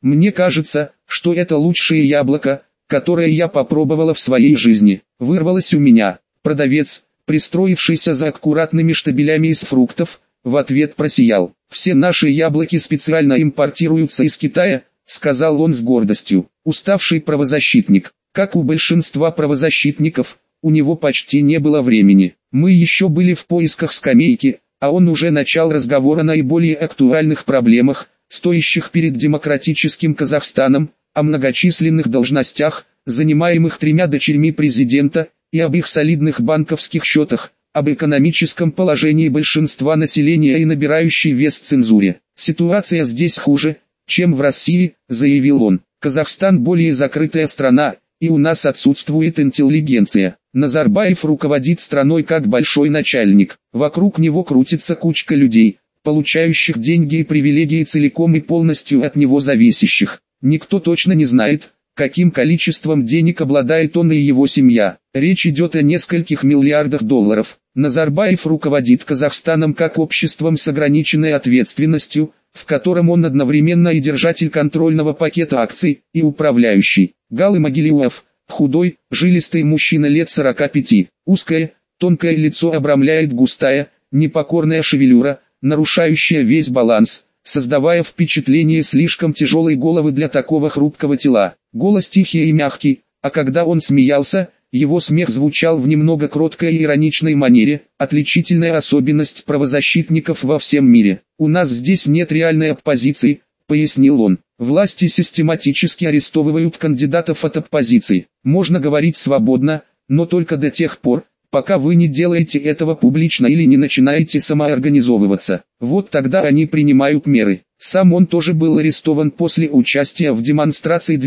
Мне кажется, что это лучшее яблоко, которое я попробовала в своей жизни. Вырвалось у меня. Продавец, пристроившийся за аккуратными штабелями из фруктов, в ответ просиял. «Все наши яблоки специально импортируются из Китая», — сказал он с гордостью. Уставший правозащитник. Как у большинства правозащитников, у него почти не было времени. Мы еще были в поисках скамейки, а он уже начал разговор о наиболее актуальных проблемах, стоящих перед демократическим Казахстаном, о многочисленных должностях, занимаемых 3 дочерьми президента, и об их солидных банковских счетах, об экономическом положении большинства населения и набирающей вес цензуре. «Ситуация здесь хуже, чем в России», — заявил он. «Казахстан более закрытая страна, и у нас отсутствует интеллигенция. Назарбаев руководит страной как большой начальник. Вокруг него крутится кучка людей, получающих деньги и привилегии целиком и полностью от него зависящих. Никто точно не знает, каким количеством денег обладает он и его семья. Речь идет о нескольких миллиардах долларов. Назарбаев руководит Казахстаном как обществом с ограниченной ответственностью, в котором он одновременно и держатель контрольного пакета акций, и управляющий. Галы Могилев, худой, жилистый мужчина лет 45, узкое, тонкое лицо обрамляет густая, непокорная шевелюра, нарушающая весь баланс, создавая впечатление слишком тяжелой головы для такого хрупкого тела. Голос тихий и мягкий, а когда он смеялся, его смех звучал в немного кроткой и ироничной манере, отличительная особенность правозащитников во всем мире. «У нас здесь нет реальной оппозиции», — пояснил он. «Власти систематически арестовывают кандидатов от оппозиции. Можно говорить свободно, но только до тех пор, пока вы не делаете этого публично или не начинаете самоорганизовываться. Вот тогда они принимают меры». Сам он тоже был арестован после участия в демонстрации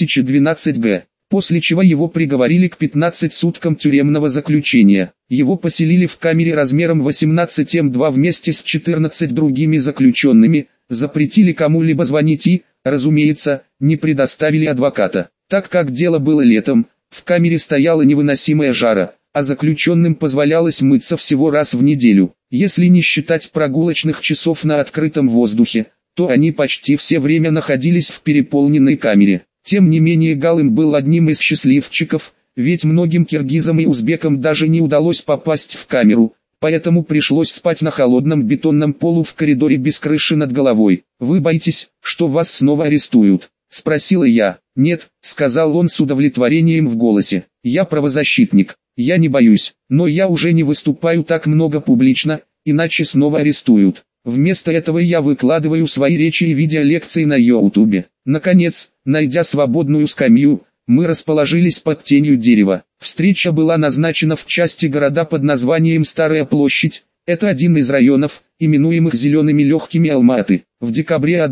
2012 г. После чего его приговорили к 15 суткам тюремного заключения. Его поселили в камере размером 18М2 вместе с 14 другими заключенными, запретили кому-либо звонить и, разумеется, не предоставили адвоката. Так как дело было летом, в камере стояла невыносимая жара, а заключенным позволялось мыться всего раз в неделю. Если не считать прогулочных часов на открытом воздухе, то они почти все время находились в переполненной камере. Тем не менее Галым был одним из счастливчиков, ведь многим киргизам и узбекам даже не удалось попасть в камеру, поэтому пришлось спать на холодном бетонном полу в коридоре без крыши над головой. «Вы боитесь, что вас снова арестуют?» — спросила я. «Нет», — сказал он с удовлетворением в голосе. «Я правозащитник, я не боюсь, но я уже не выступаю так много публично, иначе снова арестуют. Вместо этого я выкладываю свои речи и видеолекции на YouTube». Наконец, найдя свободную скамью, мы расположились под тенью дерева. Встреча была назначена в части города под названием Старая площадь. Это один из районов, именуемых зелеными легкими Алматы. В декабре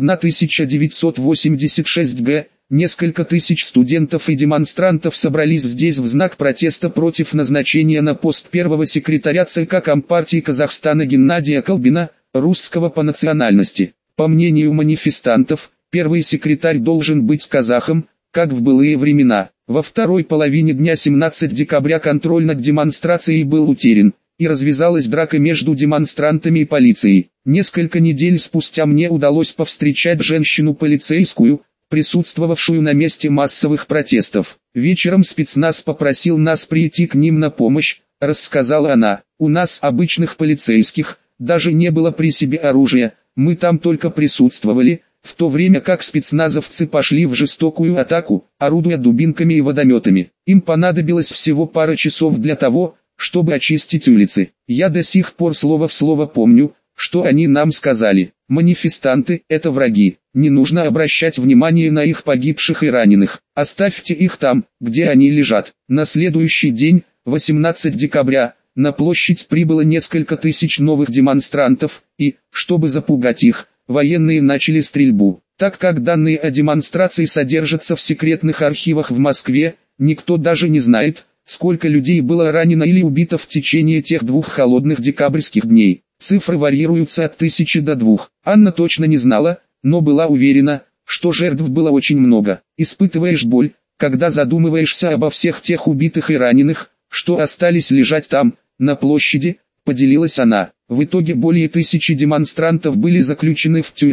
1986 г. несколько тысяч студентов и демонстрантов собрались здесь в знак протеста против назначения на пост первого секретаря ЦК Компартии Казахстана Геннадия Колбина, русского по национальности. По мнению манифестантов, первый секретарь должен быть казахом, как в былые времена. Во второй половине дня 17 декабря контроль над демонстрацией был утерян, и развязалась драка между демонстрантами и полицией. Несколько недель спустя мне удалось повстречать женщину-полицейскую, присутствовавшую на месте массовых протестов. «Вечером спецназ попросил нас прийти к ним на помощь», — рассказала она. «У нас, обычных полицейских, даже не было при себе оружия, мы там только присутствовали, в то время как спецназовцы пошли в жестокую атаку, орудуя дубинками и водометами. Им понадобилось всего пара часов для того, чтобы очистить улицы. Я до сих пор слово в слово помню, что они нам сказали. Манифестанты – это враги, не нужно обращать внимание на их погибших и раненых, оставьте их там, где они лежат». На следующий день, 18 декабря, на площадь прибыло несколько тысяч новых демонстрантов, и, чтобы запугать их, военные начали стрельбу. Так как данные о демонстрации содержатся в секретных архивах в Москве, никто даже не знает, сколько людей было ранено или убито в течение тех 2 холодных декабрьских дней. Цифры варьируются от 1000 до 2. Анна точно не знала, но была уверена, что жертв было очень много. Испытываешь боль, когда задумываешься обо всех тех убитых и раненых, что остались лежать там, на площади, поделилась она. В итоге более 1000 демонстрантов были заключены в тюрьмы,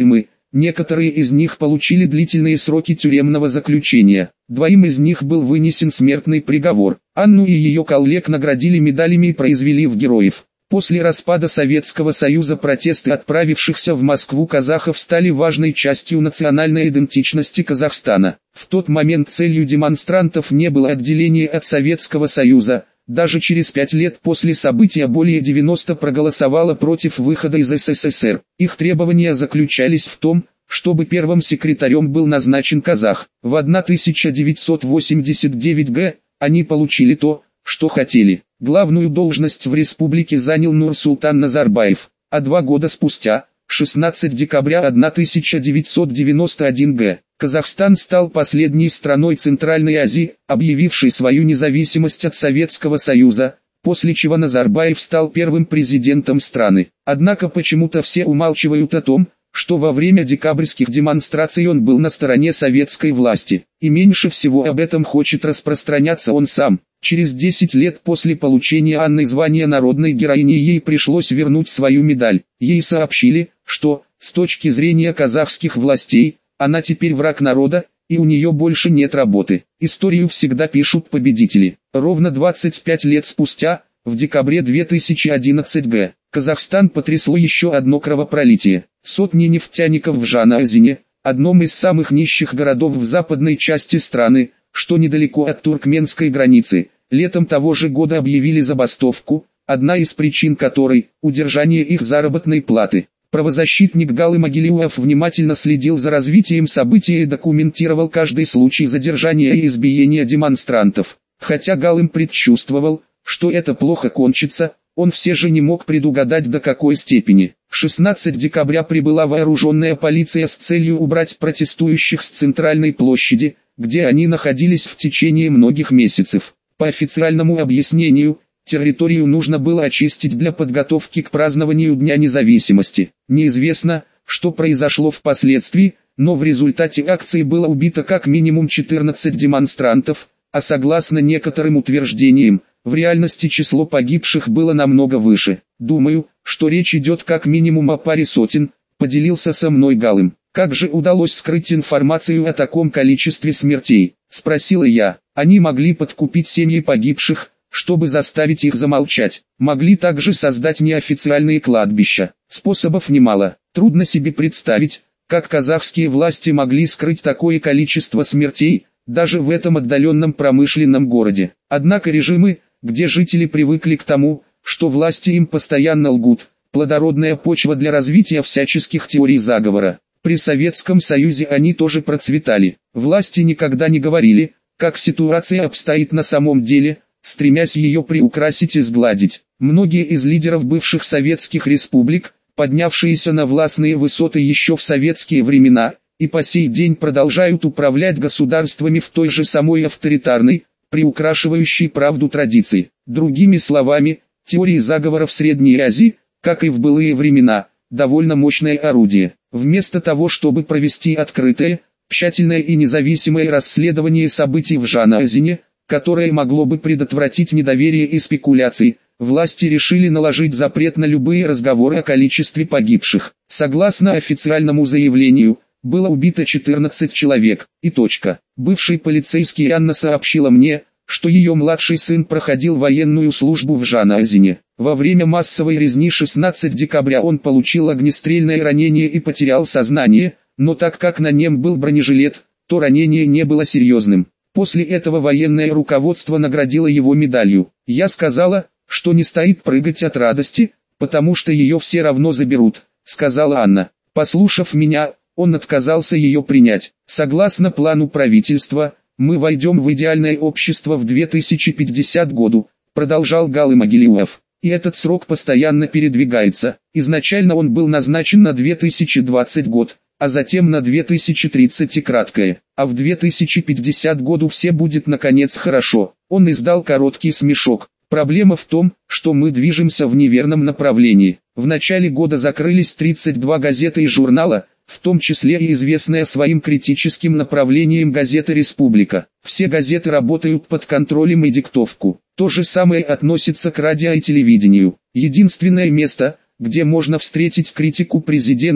некоторые из них получили длительные сроки тюремного заключения. Двоим из них был вынесен смертный приговор. Анну и ее коллег наградили медалями и произвели в героев. После распада Советского Союза протесты отправившихся в Москву казахов стали важной частью национальной идентичности Казахстана. В тот момент целью демонстрантов не было отделение от Советского Союза. Даже через 5 лет после события более 90% проголосовало против выхода из СССР. Их требования заключались в том, чтобы первым секретарем был назначен казах. В 1989 г. они получили то, что хотели. Главную должность в республике занял Нурсултан Назарбаев, а 2 года спустя, 16 декабря 1991 г., Казахстан стал последней страной Центральной Азии, объявившей свою независимость от Советского Союза, после чего Назарбаев стал первым президентом страны. Однако почему-то все умалчивают о том, что во время декабрьских демонстраций он был на стороне советской власти, и меньше всего об этом хочет распространяться он сам. Через 10 лет после получения Анной звания народной героини ей пришлось вернуть свою медаль. Ей сообщили, что, с точки зрения казахских властей, она теперь враг народа, и у нее больше нет работы. Историю всегда пишут победители. Ровно 25 лет спустя, в декабре 2011 г., Казахстан потрясло еще одно кровопролитие. Сотни нефтяников в Жанаозене, одном из самых нищих городов в западной части страны, что недалеко от туркменской границы, летом того же года объявили забастовку, одна из причин которой – удержание их заработной платы. Правозащитник Галым Агилиуов внимательно следил за развитием событий и документировал каждый случай задержания и избиения демонстрантов. Хотя Галым предчувствовал, что это плохо кончится, он все же не мог предугадать до какой степени. В 16 декабря прибыла вооруженная полиция с целью убрать протестующих с центральной площади, где они находились в течение многих месяцев. По официальному объяснению, территорию нужно было очистить для подготовки к празднованию Дня независимости. Неизвестно, что произошло впоследствии, но в результате акции было убито как минимум 14 демонстрантов, а согласно некоторым утверждениям, в реальности число погибших было намного выше. Думаю, что речь идет как минимум о паре сотен, поделился со мной Галым. Как же удалось скрыть информацию о таком количестве смертей? Спросила я. Они могли подкупить семьи погибших, чтобы заставить их замолчать. Могли также создать неофициальные кладбища. Способов немало. Трудно себе представить, как казахские власти могли скрыть такое количество смертей, даже в этом отдаленном промышленном городе. Однако режимы, где жители привыкли к тому, что власти им постоянно лгут, плодородная почва для развития всяческих теорий заговора. При Советском Союзе они тоже процветали. Власти никогда не говорили, как ситуация обстоит на самом деле, стремясь ее приукрасить и сгладить. Многие из лидеров бывших советских республик, поднявшиеся на властные высоты еще в советские времена, и по сей день продолжают управлять государствами в той же самой авторитарной, приукрашивающей правду традиции. Другими словами, теории заговора в Средней Азии, как и в былые времена, довольно мощное орудие. Вместо того, чтобы провести открытое, тщательное и независимое расследование событий в Жанаозене, которое могло бы предотвратить недоверие и спекуляции, власти решили наложить запрет на любые разговоры о количестве погибших. Согласно официальному заявлению, было убито 14 человек, и точка. Бывший полицейский Анна сообщила мне, что ее младший сын проходил военную службу в Жанаозене. Во время массовой резни 16 декабря он получил огнестрельное ранение и потерял сознание, но так как на нем был бронежилет, то ранение не было серьезным. После этого военное руководство наградило его медалью. Я сказала, что не стоит прыгать от радости, потому что ее все равно заберут, сказала Анна. Послушав меня, он отказался ее принять. Согласно плану правительства, мы войдем в идеальное общество в 2050 году, продолжал Галым Агилиуов. И этот срок постоянно передвигается. Изначально он был назначен на 2020 год, а затем на 2030 и краткое. А в 2050 году все будет наконец хорошо. Он издал короткий смешок. Проблема в том, что мы движемся в неверном направлении. В начале года закрылись 32 газеты и журнала, в том числе и известная своим критическим направлением газета «Республика». Все газеты работают под контролем и диктовку. То же самое относится к радио и телевидению. Единственное место, где можно встретить критику президента,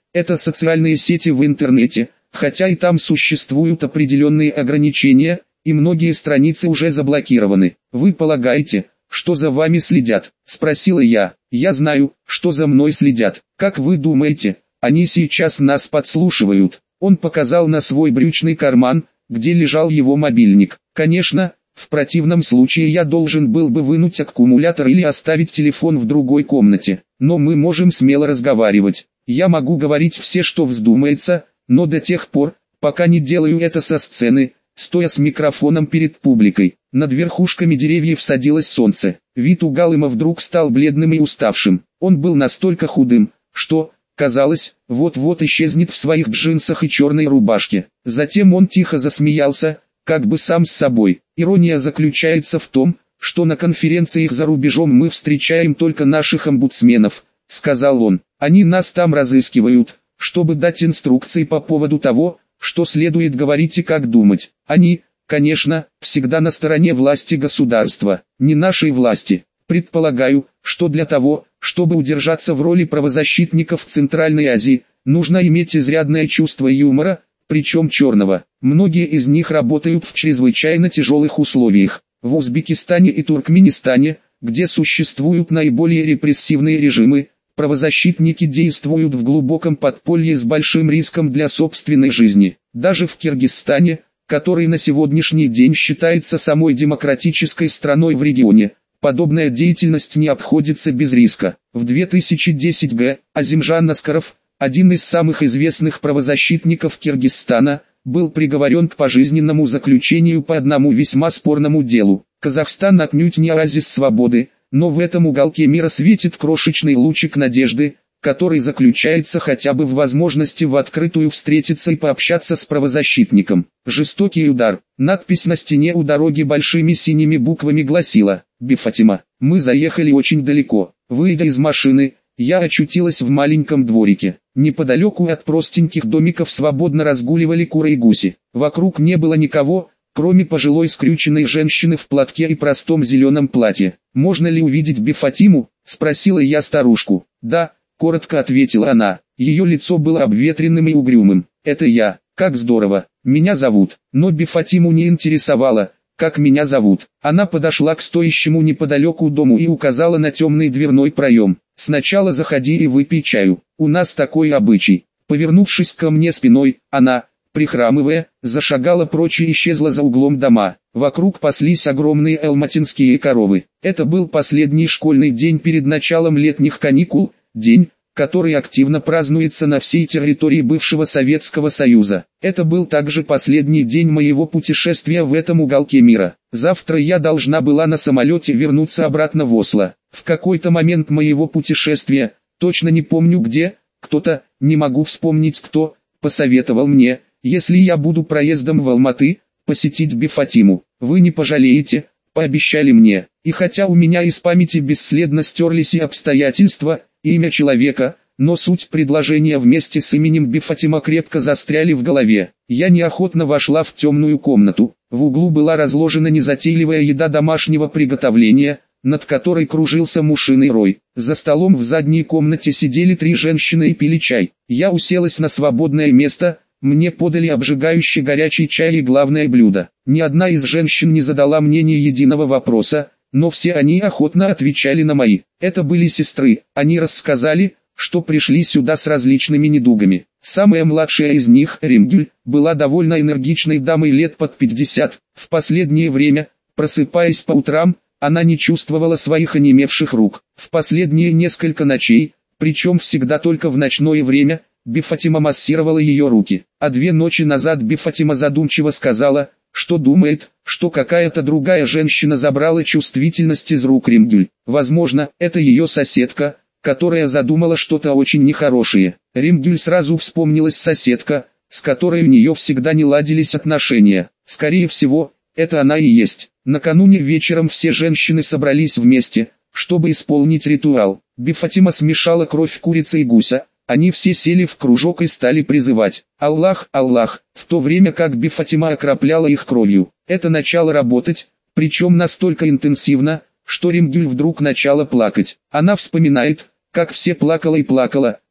Это социальные сети в интернете, хотя и там существуют определенные ограничения, и многие страницы уже заблокированы. Вы полагаете, что за вами следят? Спросила я. Я знаю, что за мной следят. Как вы думаете, они сейчас нас подслушивают? Он показал на свой брючный карман, где лежал его мобильник. Конечно, в противном случае я должен был бы вынуть аккумулятор или оставить телефон в другой комнате. Но мы можем смело разговаривать. Я могу говорить все, что вздумается, но до тех пор, пока не делаю это со сцены, стоя с микрофоном перед публикой. Над верхушками деревьев садилось солнце. Вид у Галыма вдруг стал бледным и уставшим. Он был настолько худым, что, казалось, вот-вот исчезнет в своих джинсах и черной рубашке. Затем он тихо засмеялся, как бы сам с собой. Ирония заключается в том, что на конференциях за рубежом мы встречаем только наших омбудсменов, сказал он. Они нас там разыскивают, чтобы дать инструкции по поводу того, что следует говорить и как думать. Они, конечно, всегда на стороне власти государства, не нашей власти. Предполагаю, что для того, чтобы удержаться в роли правозащитников в Центральной Азии, нужно иметь изрядное чувство юмора, причем черного. Многие из них работают в чрезвычайно тяжелых условиях. В Узбекистане и Туркменистане, где существуют наиболее репрессивные режимы, правозащитники действуют в глубоком подполье с большим риском для собственной жизни. Даже в Киргизстане, который на сегодняшний день считается самой демократической страной в регионе, подобная деятельность не обходится без риска. В 2010 г. Азимжан Аскаров, один из самых известных правозащитников Киргизстана, был приговорен к пожизненному заключению по одному весьма спорному делу. Казахстан отнюдь не оазис свободы, но в этом уголке мира светит крошечный лучик надежды, который заключается хотя бы в возможности в открытую встретиться и пообщаться с правозащитником. Жестокий удар. Надпись на стене у дороги большими синими буквами гласила: «Бифатима, мы заехали очень далеко». Выйдя из машины, я очутилась в маленьком дворике. Неподалеку от простеньких домиков свободно разгуливали куры и гуси. Вокруг не было никого, кроме пожилой скрюченной женщины в платке и простом зеленом платье. «Можно ли увидеть Бифатиму?» – спросила я старушку. «Да», – коротко ответила она. Ее лицо было обветренным и угрюмым. «Это я. Как здорово. Меня зовут». Но Бифатиму не интересовало, как меня зовут. Она подошла к стоящему неподалеку дому и указала на темный дверной проем. «Сначала заходи и выпей чаю. У нас такой обычай». Повернувшись ко мне спиной, она, прихрамывая, зашагала прочь и исчезла за углом дома. Вокруг паслись огромные алматинские коровы. Это был последний школьный день перед началом летних каникул, день, который активно празднуется на всей территории бывшего Советского Союза. Это был также последний день моего путешествия в этом уголке мира. Завтра я должна была на самолете вернуться обратно в Осло. В какой-то момент моего путешествия, точно не помню где, кто-то, не могу вспомнить кто, посоветовал мне, если я буду проездом в Алматы, посетить Бифатиму. «Вы не пожалеете», — пообещали мне. И хотя у меня из памяти бесследно стерлись и обстоятельства, и имя человека, но суть предложения вместе с именем Бифатима крепко застряли в голове. Я неохотно вошла в темную комнату. В углу была разложена незатейливая еда домашнего приготовления, над которой кружился мушиный рой. За столом в задней комнате сидели 3 женщины и пили чай. Я уселась на свободное место. Мне подали обжигающий горячий чай и главное блюдо. Ни одна из женщин не задала мне ни единого вопроса, но все они охотно отвечали на мои. Это были сестры. Они рассказали, что пришли сюда с различными недугами. Самая младшая из них, Римгюль, была довольно энергичной дамой лет под 50. В последнее время, просыпаясь по утрам, она не чувствовала своих онемевших рук. В последние несколько ночей, причем всегда только в ночное время, Бифатима массировала ее руки. А 2 ночи назад Бифатима задумчиво сказала, что думает, что какая-то другая женщина забрала чувствительность из рук Римгюль. Возможно, это ее соседка, которая задумала что-то очень нехорошее. Римгюль сразу вспомнилась соседка, с которой у нее всегда не ладились отношения. Скорее всего, это она и есть. Накануне вечером все женщины собрались вместе, чтобы исполнить ритуал. Бифатима смешала кровь курицы и гуся. Они все сели в кружок и стали призывать «Аллах, Аллах», в то время как Бифатима окропляла их кровью. Это начало работать, причем настолько интенсивно, что Римгюль вдруг начала плакать. Она вспоминает, как все плакала и плакала,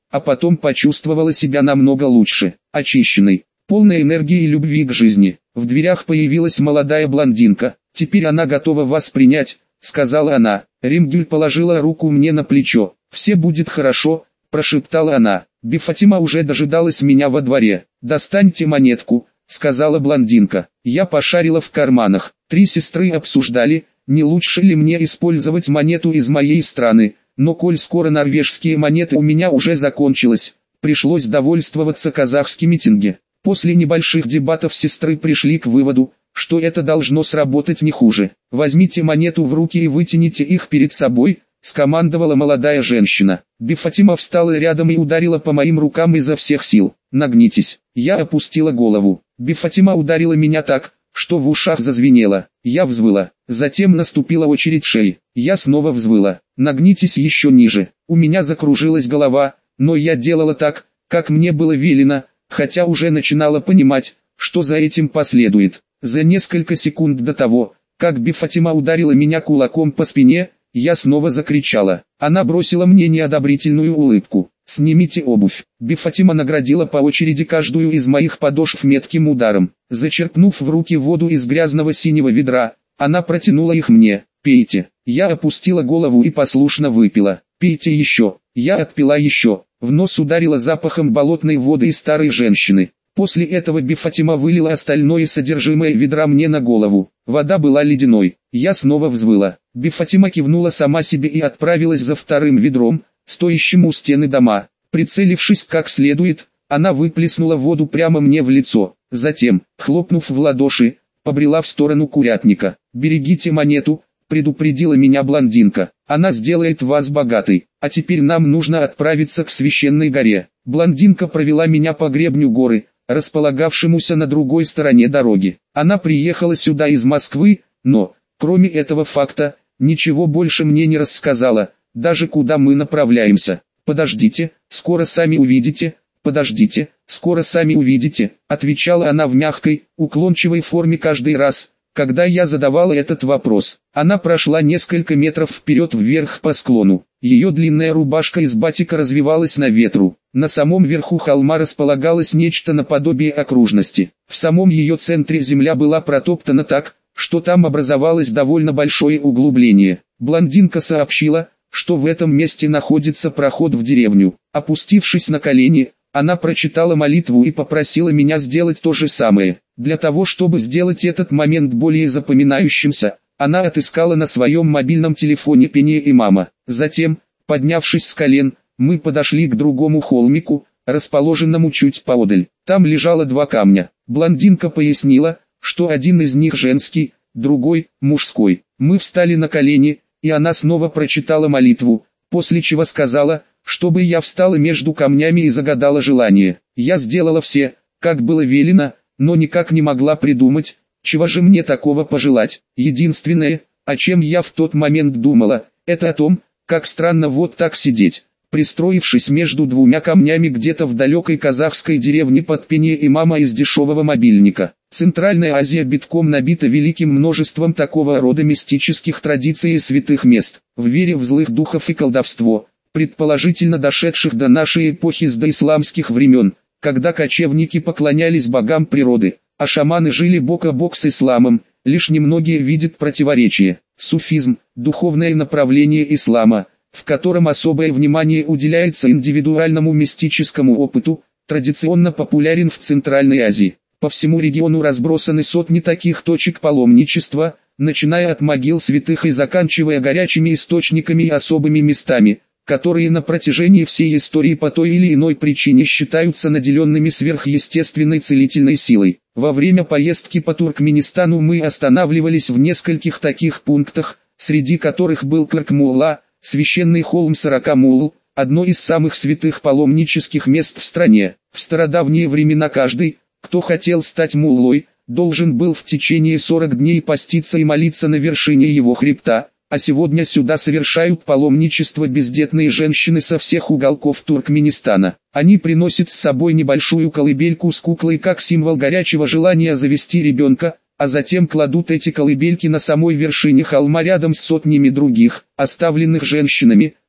а потом почувствовала себя намного лучше, очищенной, полной энергии и любви к жизни. В дверях появилась молодая блондинка. «Теперь она готова вас принять», — сказала она. Римгюль положила руку мне на плечо. «Все будет хорошо», — прошептала она. Бифатима уже дожидалась меня во дворе. «Достаньте монетку», — сказала блондинка. Я пошарила в карманах. 3 сестры обсуждали, не лучше ли мне использовать монету из моей страны, но коль скоро норвежские монеты у меня уже закончились, пришлось довольствоваться казахскими тенге. После небольших дебатов сестры пришли к выводу, что это должно сработать не хуже. «Возьмите монету в руки и вытяните их перед собой», — скомандовала молодая женщина. Бифатима встала рядом и ударила по моим рукам изо всех сил. «Нагнитесь». Я опустила голову. Бифатима ударила меня так, что в ушах зазвенело. Я взвыла. Затем наступила очередь шеи. Я снова взвыла. «Нагнитесь еще ниже». У меня закружилась голова, но я делала так, как мне было велено, хотя уже начинала понимать, что за этим последует. За несколько секунд до того, как Бифатима ударила меня кулаком по спине, я снова закричала. Она бросила мне неодобрительную улыбку. «Снимите обувь». Бифатима наградила по очереди каждую из моих подошв метким ударом. Зачерпнув в руки воду из грязного синего ведра, она протянула их мне. «Пейте». Я опустила голову и послушно выпила. «Пейте еще». Я отпила еще. В нос ударило запахом болотной воды и старой женщины. После этого Бифатима вылила остальное содержимое ведра мне на голову. Вода была ледяной. Я снова взвыла. Бифатима кивнула сама себе и отправилась за вторым ведром, стоящим у стены дома. Прицелившись как следует, она выплеснула воду прямо мне в лицо. Затем, хлопнув в ладоши, побрела в сторону курятника. «Берегите монету», — предупредила меня блондинка. «Она сделает вас богатой. А теперь нам нужно отправиться к священной горе». Блондинка провела меня по гребню горы, располагавшемуся на другой стороне дороги. Она приехала сюда из Москвы, но, кроме этого факта, ничего больше мне не рассказала, даже куда мы направляемся. «Подождите, скоро сами увидите, подождите, скоро сами увидите», отвечала она в мягкой, уклончивой форме каждый раз, когда я задавала этот вопрос. Она прошла несколько метров вперед вверх по склону. Ее длинная рубашка из батика развивалась на ветру. На самом верху холма располагалось нечто наподобие окружности. В самом ее центре земля была протоптана так, что там образовалось довольно большое углубление. Блондинка сообщила, что в этом месте находится проход в деревню. Опустившись на колени, она прочитала молитву и попросила меня сделать то же самое. Для того, чтобы сделать этот момент более запоминающимся, она отыскала на своем мобильном телефоне пение имама. Затем, поднявшись с колен, мы подошли к другому холмику, расположенному чуть поодаль. Там лежало 2 камня. Блондинка пояснила, что один из них женский, другой – мужской. Мы встали на колени, и она снова прочитала молитву, после чего сказала, чтобы я встала между камнями и загадала желание. Я сделала все, как было велено, но никак не могла придумать, чего же мне такого пожелать. Единственное, о чем я в тот момент думала, это о том, как странно вот так сидеть, пристроившись между 2 камнями где-то в далекой казахской деревне под пение имама из дешевого мобильника. Центральная Азия битком набита великим множеством такого рода мистических традиций и святых мест. В вере в злых духов и колдовство, предположительно дошедших до нашей эпохи с доисламских времен, когда кочевники поклонялись богам природы, а шаманы жили бок о бок с исламом, лишь немногие видят противоречия. Суфизм – духовное направление ислама, в котором особое внимание уделяется индивидуальному мистическому опыту, традиционно популярен в Центральной Азии. По всему региону разбросаны сотни таких точек паломничества, начиная от могил святых и заканчивая горячими источниками и особыми местами, которые на протяжении всей истории по той или иной причине считаются наделенными сверхъестественной целительной силой. Во время поездки по Туркменистану мы останавливались в нескольких таких пунктах, среди которых был Кырк-Мулла, священный холм 40 Мулл, одно из самых святых паломнических мест в стране. В стародавние времена каждый, кто хотел стать муллой, должен был в течение 40 дней поститься и молиться на вершине его хребта, а сегодня сюда совершают паломничество бездетные женщины со всех уголков Туркменистана. Они приносят с собой небольшую колыбельку с куклой как символ горячего желания завести ребенка, а затем кладут эти колыбельки на самой вершине холма рядом с сотнями других, оставленных женщинами,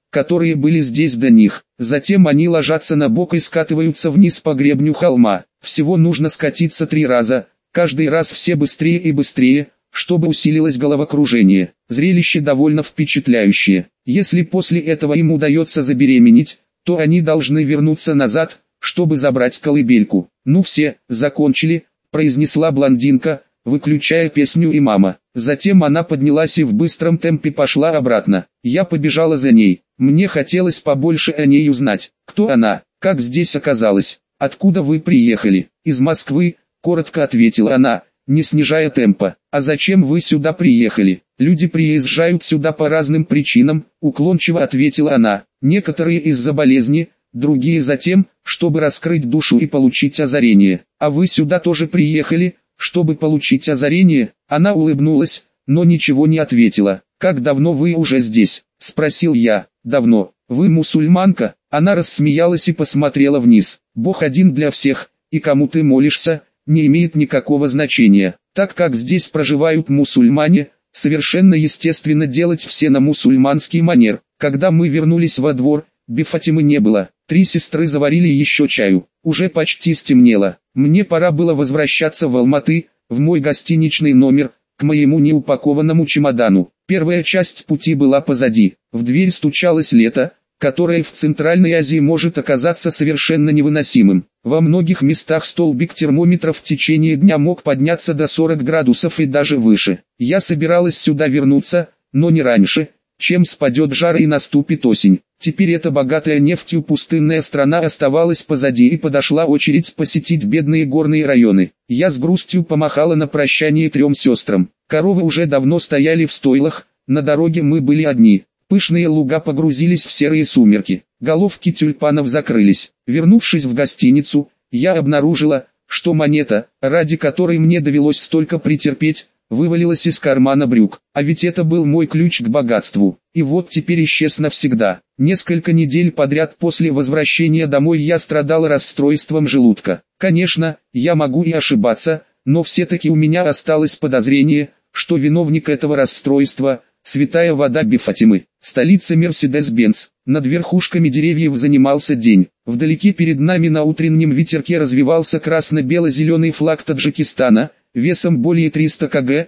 которые были здесь до них. Затем они ложатся на бок и скатываются вниз по гребню холма. Всего нужно скатиться 3 раза, каждый раз все быстрее и быстрее, чтобы усилилось головокружение. Зрелище довольно впечатляющее. Если после этого им удается забеременеть, то они должны вернуться назад, чтобы забрать колыбельку. «Ну все, закончили», — произнесла блондинка, выключая песню имама. Затем она поднялась и в быстром темпе пошла обратно. Я побежала за ней. Мне хотелось побольше о ней узнать. Кто она? Как здесь оказалась? Откуда вы приехали? Из Москвы, коротко ответила она, не снижая темпа. А зачем вы сюда приехали? Люди приезжают сюда по разным причинам, уклончиво ответила она. Некоторые из-за болезни, другие за тем, чтобы раскрыть душу и получить озарение. А вы сюда тоже приехали, чтобы получить озарение? Она улыбнулась, но ничего не ответила. «Как давно вы уже здесь?» – спросил я. «Давно. Вы мусульманка?» Она рассмеялась и посмотрела вниз. «Бог один для всех, и кому ты молишься, не имеет никакого значения. Так как здесь проживают мусульмане, совершенно естественно делать все на мусульманский манер». Когда мы вернулись во двор, Бифатимы не было. 3 сестры заварили еще чаю. Уже почти стемнело. Мне пора было возвращаться в Алматы, в мой гостиничный номер, к моему неупакованному чемодану. Первая часть пути была позади. В дверь стучалось лето, которое в Центральной Азии может оказаться совершенно невыносимым. Во многих местах столбик термометра в течение дня мог подняться до 40 градусов и даже выше. Я собиралась сюда вернуться, но не раньше, чем спадет жар и наступит осень. Теперь эта богатая нефтью пустынная страна оставалась позади, и подошла очередь посетить бедные горные районы. Я с грустью помахала на прощание 3 сестрам. Коровы уже давно стояли в стойлах, на дороге мы были одни. Пышные луга погрузились в серые сумерки. Головки тюльпанов закрылись. Вернувшись в гостиницу, я обнаружила, что монета, ради которой мне довелось столько претерпеть, вывалилась из кармана брюк. А ведь это был мой ключ к богатству. И вот теперь исчез навсегда. Несколько недель подряд после возвращения домой я страдала расстройством желудка. Конечно, я могу и ошибаться, но все-таки у меня осталось подозрение, что виновник этого расстройства – святая вода Бифатимы, столица Мерседес-Бенц. Над верхушками деревьев занимался день. Вдалеке перед нами на утреннем ветерке развивался красно-бело-зеленый флаг Таджикистана, весом более 300 кг,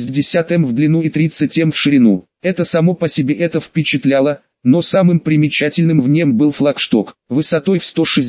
60 м в длину и 30 м в ширину. Это само по себе это впечатляло, но самым примечательным в нем был флагшток, высотой в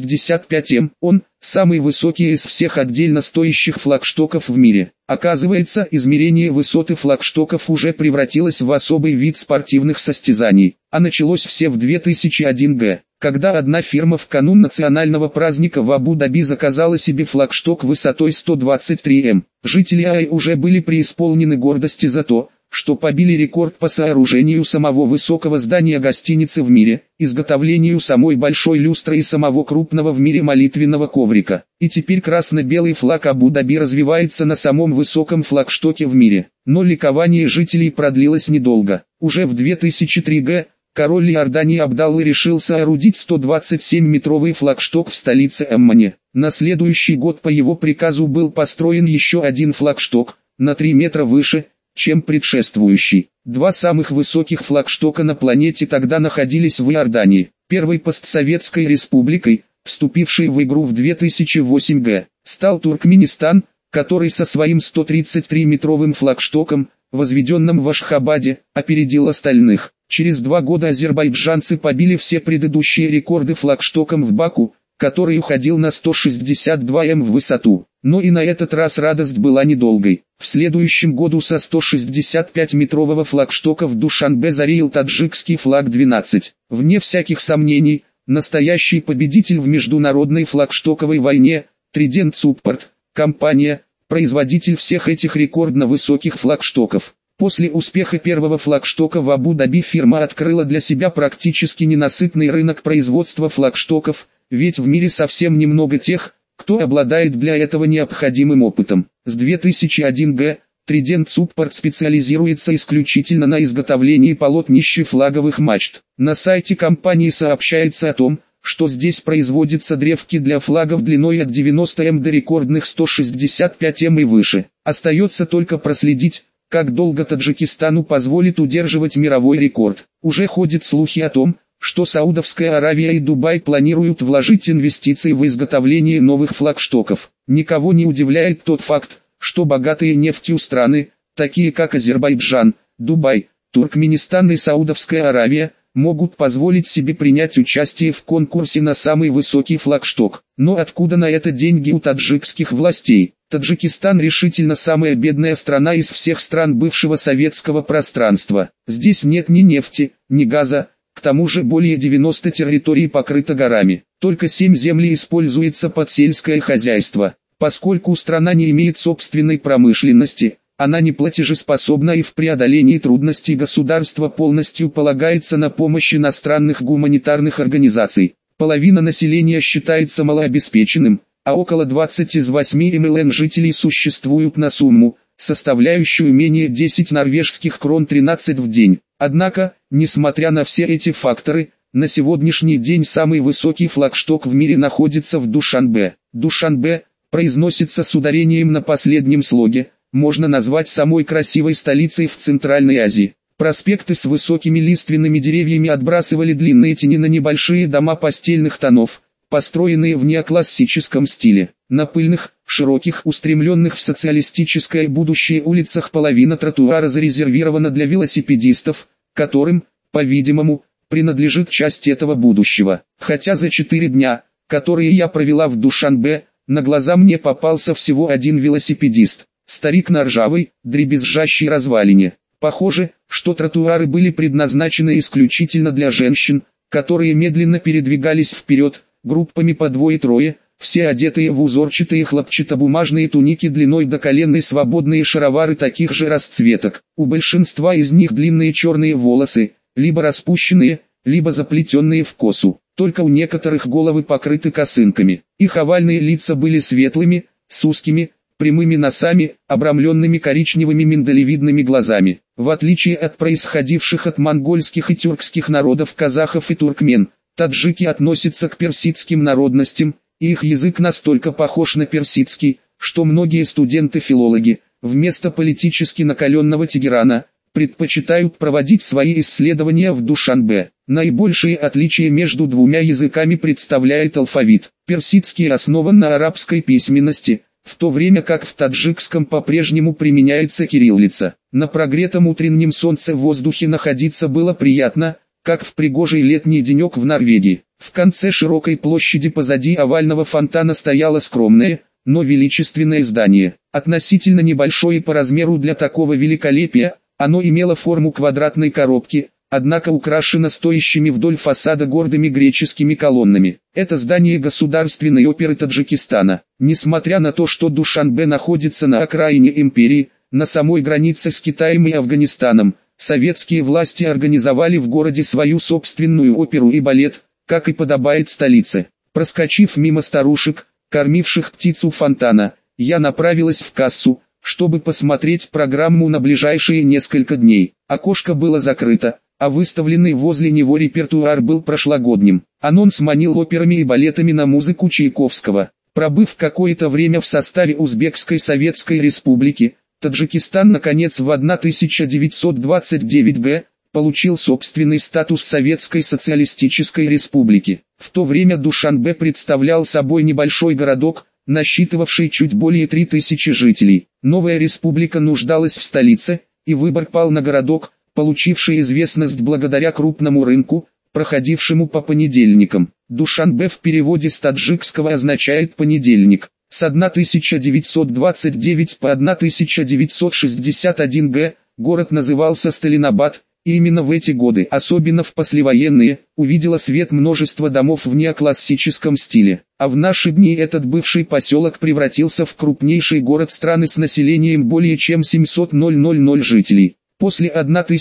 165 м. Он – самый высокий из всех отдельно стоящих флагштоков в мире. Оказывается, измерение высоты флагштоков уже превратилось в особый вид спортивных состязаний, а началось все в 2001 г. Когда одна фирма в канун национального праздника в Абу-Даби заказала себе флагшток высотой 123 м. Жители АИ уже были преисполнены гордости за то, что побили рекорд по сооружению самого высокого здания гостиницы в мире, изготовлению самой большой люстры и самого крупного в мире молитвенного коврика. И теперь красно-белый флаг Абу-Даби развивается на самом высоком флагштоке в мире. Но ликование жителей продлилось недолго. Уже в 2003 г. король Иордании Абдалла решил соорудить 127-метровый флагшток в столице Аммане. На следующий год по его приказу был построен еще один флагшток, на 3 метра выше, чем предшествующий. 2 самых высоких флагштока на планете тогда находились в Иордании. Первой постсоветской республикой, вступившей в игру в 2008 г., стал Туркменистан, который со своим 133-метровым флагштоком, возведенным в Ашхабаде, опередил остальных. Через 2 года азербайджанцы побили все предыдущие рекорды флагштоком в Баку, который уходил на 162 м в высоту. Но и на этот раз радость была недолгой. В следующем году со 165-метрового флагштока в Душанбе зареял таджикский флаг 12. Вне всяких сомнений, настоящий победитель в международной флагштоковой войне – Trident Support, компания, производитель всех этих рекордно высоких флагштоков. После успеха первого флагштока в Абу-Даби фирма открыла для себя практически ненасытный рынок производства флагштоков, ведь в мире совсем немного тех, кто обладает для этого необходимым опытом. С 2001 г. Trident Support специализируется исключительно на изготовлении полотнищ флаговых мачт. На сайте компании сообщается о том, что здесь производятся древки для флагов длиной от 90 м до рекордных 165 м и выше. Остается только проследить, как долго Таджикистану позволит удерживать мировой рекорд. Уже ходят слухи о том, что Саудовская Аравия и Дубай планируют вложить инвестиции в изготовление новых флагштоков. Никого не удивляет тот факт, что богатые нефтью страны, такие как Азербайджан, Дубай, Туркменистан и Саудовская Аравия, могут позволить себе принять участие в конкурсе на самый высокий флагшток. Но откуда на это деньги у таджикских властей? Таджикистан решительно самая бедная страна из всех стран бывшего советского пространства. Здесь нет ни нефти, ни газа, к тому же более 90 территорий покрыто горами. Только 7 земель используется под сельское хозяйство. Поскольку страна не имеет собственной промышленности, она не платежеспособна и в преодолении трудностей государство полностью полагается на помощь иностранных гуманитарных организаций. Половина населения считается малообеспеченным, а около 20 из 8 млн жителей существуют на сумму, составляющую менее 10 норвежских крон 13 в день. Однако, несмотря на все эти факторы, на сегодняшний день самый высокий флагшток в мире находится в Душанбе. Душанбе произносится с ударением на последнем слоге, можно назвать самой красивой столицей в Центральной Азии. Проспекты с высокими лиственными деревьями отбрасывали длинные тени на небольшие дома постельных тонов, построенные в неоклассическом стиле. На пыльных, широких, устремленных в социалистическое будущее улицах половина тротуара зарезервирована для велосипедистов, которым, по-видимому, принадлежит часть этого будущего. Хотя за 4 дня, которые я провела в Душанбе, на глаза мне попался всего один велосипедист. Старик на ржавой, дребезжащей развалине. Похоже, что тротуары были предназначены исключительно для женщин, которые медленно передвигались вперед, группами по двое-трое, все одетые в узорчатые хлопчатобумажные туники длиной до колен и свободные шаровары таких же расцветок. У большинства из них длинные черные волосы, либо распущенные, либо заплетенные в косу. Только у некоторых головы покрыты косынками. Их овальные лица были светлыми, с узкими, прямыми носами, обрамленными коричневыми миндалевидными глазами. В отличие от происходивших от монгольских и тюркских народов казахов и туркмен, таджики относятся к персидским народностям, и их язык настолько похож на персидский, что многие студенты-филологи, вместо политически накаленного Тегерана, предпочитают проводить свои исследования в Душанбе. Наибольшее отличие между двумя языками представляет алфавит. Персидский основан на арабской письменности, в то время как в таджикском по-прежнему применяется кириллица. На прогретом утреннем солнце в воздухе находиться было приятно, как в пригожий летний денек в Норвегии. В конце широкой площади позади овального фонтана стояло скромное, но величественное здание. Относительно небольшое по размеру для такого великолепия, оно имело форму квадратной коробки, однако украшено стоящими вдоль фасада гордыми греческими колоннами. Это здание Государственной оперы Таджикистана. Несмотря на то, что Душанбе находится на окраине империи, на самой границе с Китаем и Афганистаном, советские власти организовали в городе свою собственную оперу и балет, как и подобает столице. Проскочив мимо старушек, кормивших птицу фонтана, я направилась в кассу, чтобы посмотреть программу на ближайшие несколько дней. Окошко было закрыто, а выставленный возле него репертуар был прошлогодним. Анонс манил операми и балетами на музыку Чайковского. Пробыв какое-то время в составе Узбекской Советской Республики, Таджикистан наконец в 1929 г. получил собственный статус Советской Социалистической Республики. В то время Душанбе представлял собой небольшой городок, насчитывавший чуть более 3000 жителей. Новая республика нуждалась в столице, и выбор пал на городок, получивший известность благодаря крупному рынку, проходившему по понедельникам. Душанбе в переводе с таджикского означает «понедельник». С 1929 по 1961 г. город назывался Сталинабад, и именно в эти годы, особенно в послевоенные, увидело свет множество домов в неоклассическом стиле. А в наши дни этот бывший поселок превратился в крупнейший город страны с населением более чем 700 000 жителей. После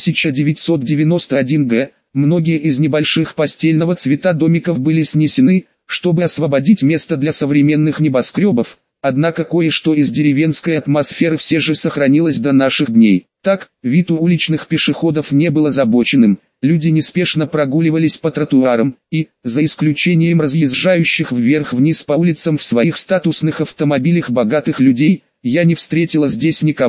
1991 г. многие из небольших постельного цвета домиков были снесены, чтобы освободить место для современных небоскребов, однако кое-что из деревенской атмосферы все же сохранилось до наших дней. Так, вид у уличных пешеходов не был озабоченным, люди неспешно прогуливались по тротуарам, и, за исключением разъезжающих вверх-вниз по улицам в своих статусных автомобилях богатых людей, я не встретила здесь никого,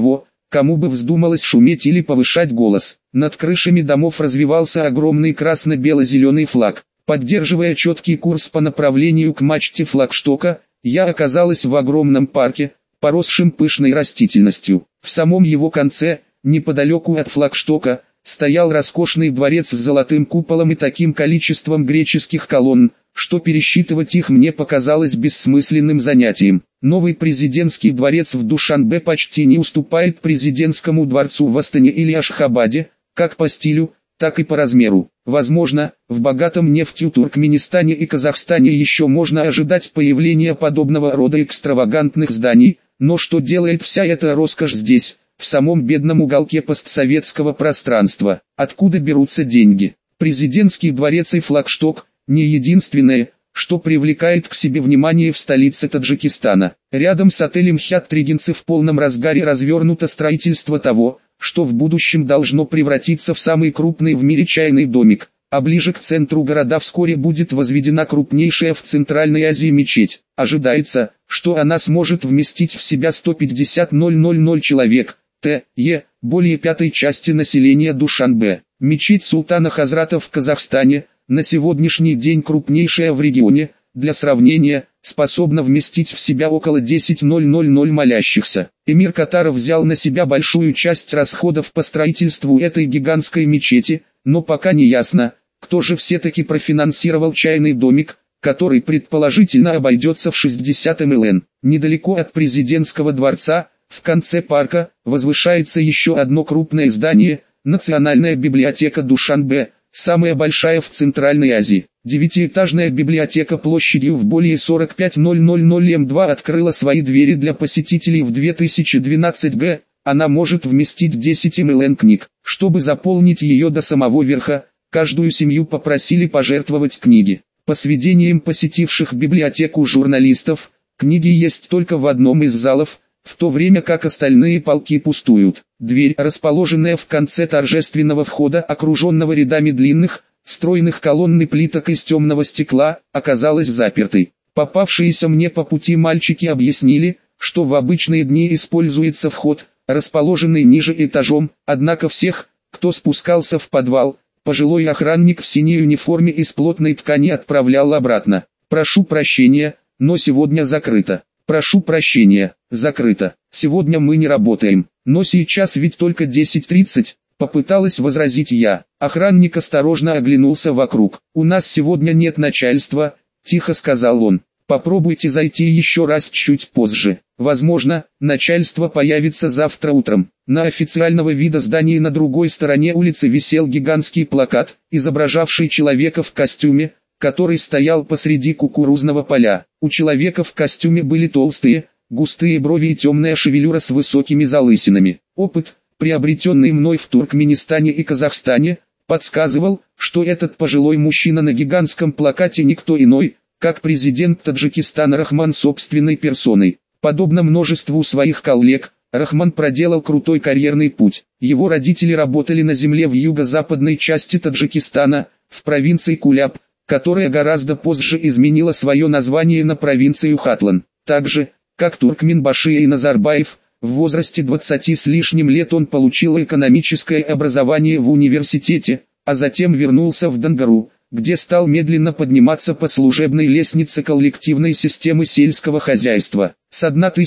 кому бы вздумалось шуметь или повышать голос. Над крышами домов развивался огромный красно-бело-зеленый флаг. Поддерживая четкий курс по направлению к мачте флагштока, я оказалась в огромном парке, поросшим пышной растительностью. В самом его конце, неподалеку от флагштока, стоял роскошный дворец с золотым куполом и таким количеством греческих колонн, что пересчитывать их мне показалось бессмысленным занятием. Новый президентский дворец в Душанбе почти не уступает президентскому дворцу в Астане или Ашхабаде, как по стилю, так и по размеру. Возможно, в богатом нефтью Туркменистане и Казахстане еще можно ожидать появления подобного рода экстравагантных зданий, но что делает вся эта роскошь здесь, в самом бедном уголке постсоветского пространства? Откуда берутся деньги? Президентский дворец и флагшток – не единственное, что привлекает к себе внимание в столице Таджикистана. Рядом с отелем Хят-Тригинцы в полном разгаре развернуто строительство того, что в будущем должно превратиться в самый крупный в мире чайный домик, а ближе к центру города вскоре будет возведена крупнейшая в Центральной Азии мечеть. Ожидается, что она сможет вместить в себя 150 000 человек, т.е. более пятой части населения Душанбе. Мечеть Султана Хазрата в Казахстане, на сегодняшний день крупнейшая в регионе, для сравнения, способна вместить в себя около 10 000 молящихся. Эмир Катара взял на себя большую часть расходов по строительству этой гигантской мечети, но пока не ясно, кто же все-таки профинансировал чайный домик, который предположительно обойдется в 60 млн. Недалеко от президентского дворца, в конце парка, возвышается еще одно крупное здание – Национальная библиотека Душанбе, самая большая в Центральной Азии. Девятиэтажная библиотека площадью в более 45 000 М2 открыла свои двери для посетителей в 2012 г. Она может вместить 10 млн книг. Чтобы заполнить ее до самого верха, каждую семью попросили пожертвовать книги. По сведениям посетивших библиотеку журналистов, книги есть только в одном из залов, в то время как остальные полки пустуют. Дверь, расположенная в конце торжественного входа, окруженного рядами длинных, стройных колонн и плиток из темного стекла, оказалась запертой. Попавшиеся мне по пути мальчики объяснили, что в обычные дни используется вход, расположенный ниже этажом, однако всех, кто спускался в подвал, пожилой охранник в синей униформе из плотной ткани отправлял обратно. «Прошу прощения, но сегодня закрыто». «Прошу прощения, закрыто. Сегодня мы не работаем, но сейчас ведь только 10:30, попыталась возразить я. Охранник осторожно оглянулся вокруг. «У нас сегодня нет начальства», – тихо сказал он. «Попробуйте зайти еще раз чуть позже. Возможно, начальство появится завтра утром». На официального вида здании на другой стороне улицы висел гигантский плакат, изображавший человека в костюме, который стоял посреди кукурузного поля. У человека в костюме были толстые, густые брови и темная шевелюра с высокими залысинами. Опыт, приобретенный мной в Туркменистане и Казахстане, подсказывал, что этот пожилой мужчина на гигантском плакате никто иной, как президент Таджикистана Рахман собственной персоной. Подобно множеству своих коллег, Рахман проделал крутой карьерный путь. Его родители работали на земле в юго-западной части Таджикистана, в провинции Куляб, которая гораздо позже изменила свое название на провинцию Хатлан. Так же, как Туркменбашия и Назарбаев, в возрасте 20 с лишним лет он получил экономическое образование в университете, а затем вернулся в Дангару, где стал медленно подниматься по служебной лестнице коллективной системы сельского хозяйства. С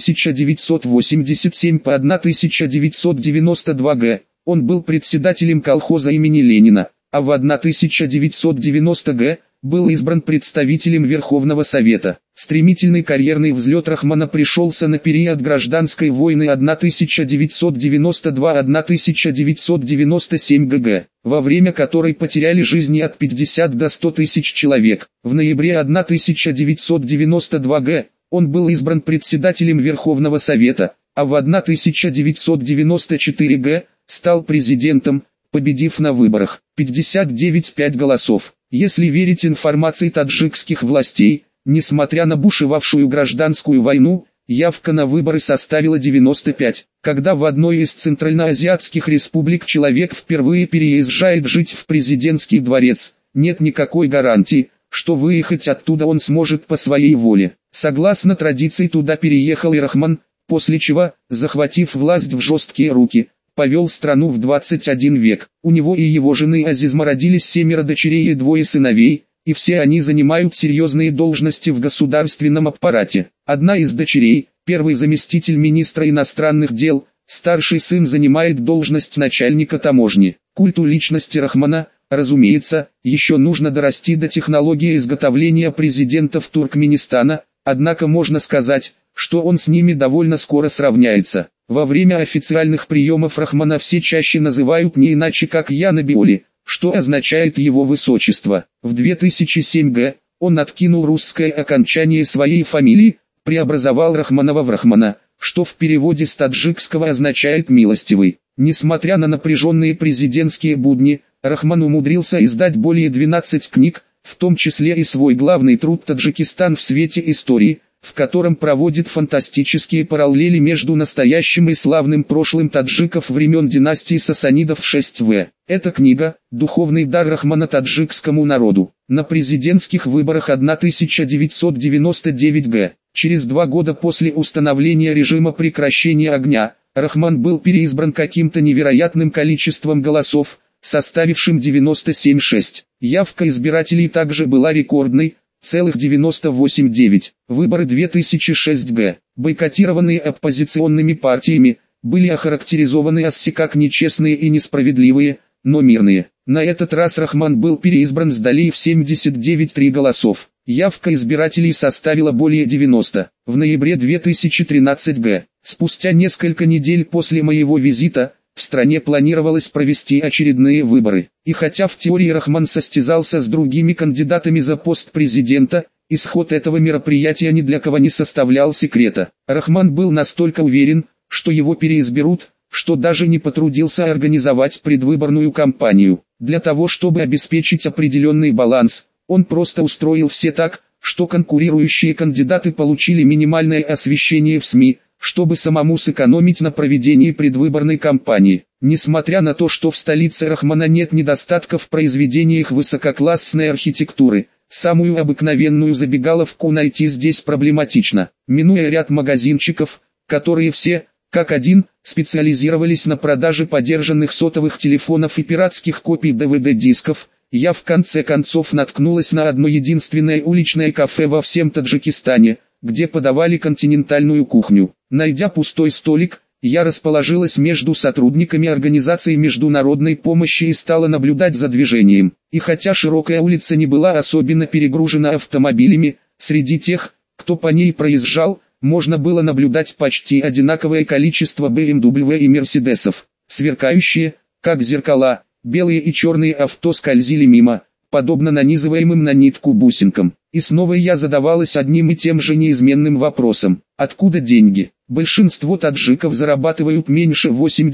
1987 по 1992 г. он был председателем колхоза имени Ленина, а в 1990 г. был избран представителем Верховного Совета. Стремительный карьерный взлет Рахмана пришелся на период гражданской войны 1992-1997 г., во время которой потеряли жизни от 50 до 100 тысяч человек. В ноябре 1992 г. он был избран председателем Верховного Совета, а в 1994 г. стал президентом, победив на выборах 59,5 голосов. Если верить информации таджикских властей, несмотря на бушевавшую гражданскую войну, явка на выборы составила 95. Когда в одной из центральноазиатских республик человек впервые переезжает жить в президентский дворец, нет никакой гарантии, что выехать оттуда он сможет по своей воле. Согласно традиции, туда переехал и Рахман, после чего, захватив власть в жесткие руки, повел страну в 21 век. У него и его жены Азизма родились 7 дочерей и 2 сыновей, и все они занимают серьезные должности в государственном аппарате. Одна из дочерей, первый заместитель министра иностранных дел, старший сын занимает должность начальника таможни. Культу личности Рахмана, разумеется, еще нужно дорасти до технологии изготовления президентов Туркменистана, однако можно сказать, что он с ними довольно скоро сравняется. Во время официальных приемов Рахмана все чаще называют не иначе как Янабиоли, что означает его высочество. В 2007 г. он откинул русское окончание своей фамилии, преобразовал Рахманова в Рахмана, что в переводе с таджикского означает «милостивый». Несмотря на напряженные президентские будни, Рахман умудрился издать более 12 книг, в том числе и свой главный труд «Таджикистан в свете истории», в котором проводит фантастические параллели между настоящим и славным прошлым таджиков времен династии сасанидов 6В. Эта книга – духовный дар Рахмана таджикскому народу. На президентских выборах 1999 г. Через 2 года после установления режима прекращения огня, Рахман был переизбран каким-то невероятным количеством голосов, составившим 97,6. Явка избирателей также была рекордной, целых 98,9. Выборы 2006 г., бойкотированные оппозиционными партиями, были охарактеризованы АССИ как нечестные и несправедливые, но мирные. На этот раз Рахман был переизбран с долей в 79,3 голосов. Явка избирателей составила более 90. В ноябре 2013 г., спустя несколько недель после моего визита, в стране планировалось провести очередные выборы. И хотя в теории Рахман состязался с другими кандидатами за пост президента, исход этого мероприятия ни для кого не составлял секрета. Рахман был настолько уверен, что его переизберут, что даже не потрудился организовать предвыборную кампанию. Для того чтобы обеспечить определенный баланс, он просто устроил все так, что конкурирующие кандидаты получили минимальное освещение в СМИ, чтобы самому сэкономить на проведении предвыборной кампании. Несмотря на то, что в столице Рахмана нет недостатков в произведениях высококлассной архитектуры, самую обыкновенную забегаловку найти здесь проблематично. Минуя ряд магазинчиков, которые все, как один, специализировались на продаже подержанных сотовых телефонов и пиратских копий DVD-дисков, я в конце концов наткнулась на одно единственное уличное кафе во всем Таджикистане, где подавали континентальную кухню. Найдя пустой столик, я расположилась между сотрудниками организации международной помощи и стала наблюдать за движением. И хотя широкая улица не была особенно перегружена автомобилями, среди тех, кто по ней проезжал, можно было наблюдать почти одинаковое количество BMW и Мерседесов. Сверкающие, как зеркала, белые и черные авто скользили мимо, подобно нанизываемым на нитку бусинкам. И снова я задавалась одним и тем же неизменным вопросом: откуда деньги? Большинство таджиков зарабатывают меньше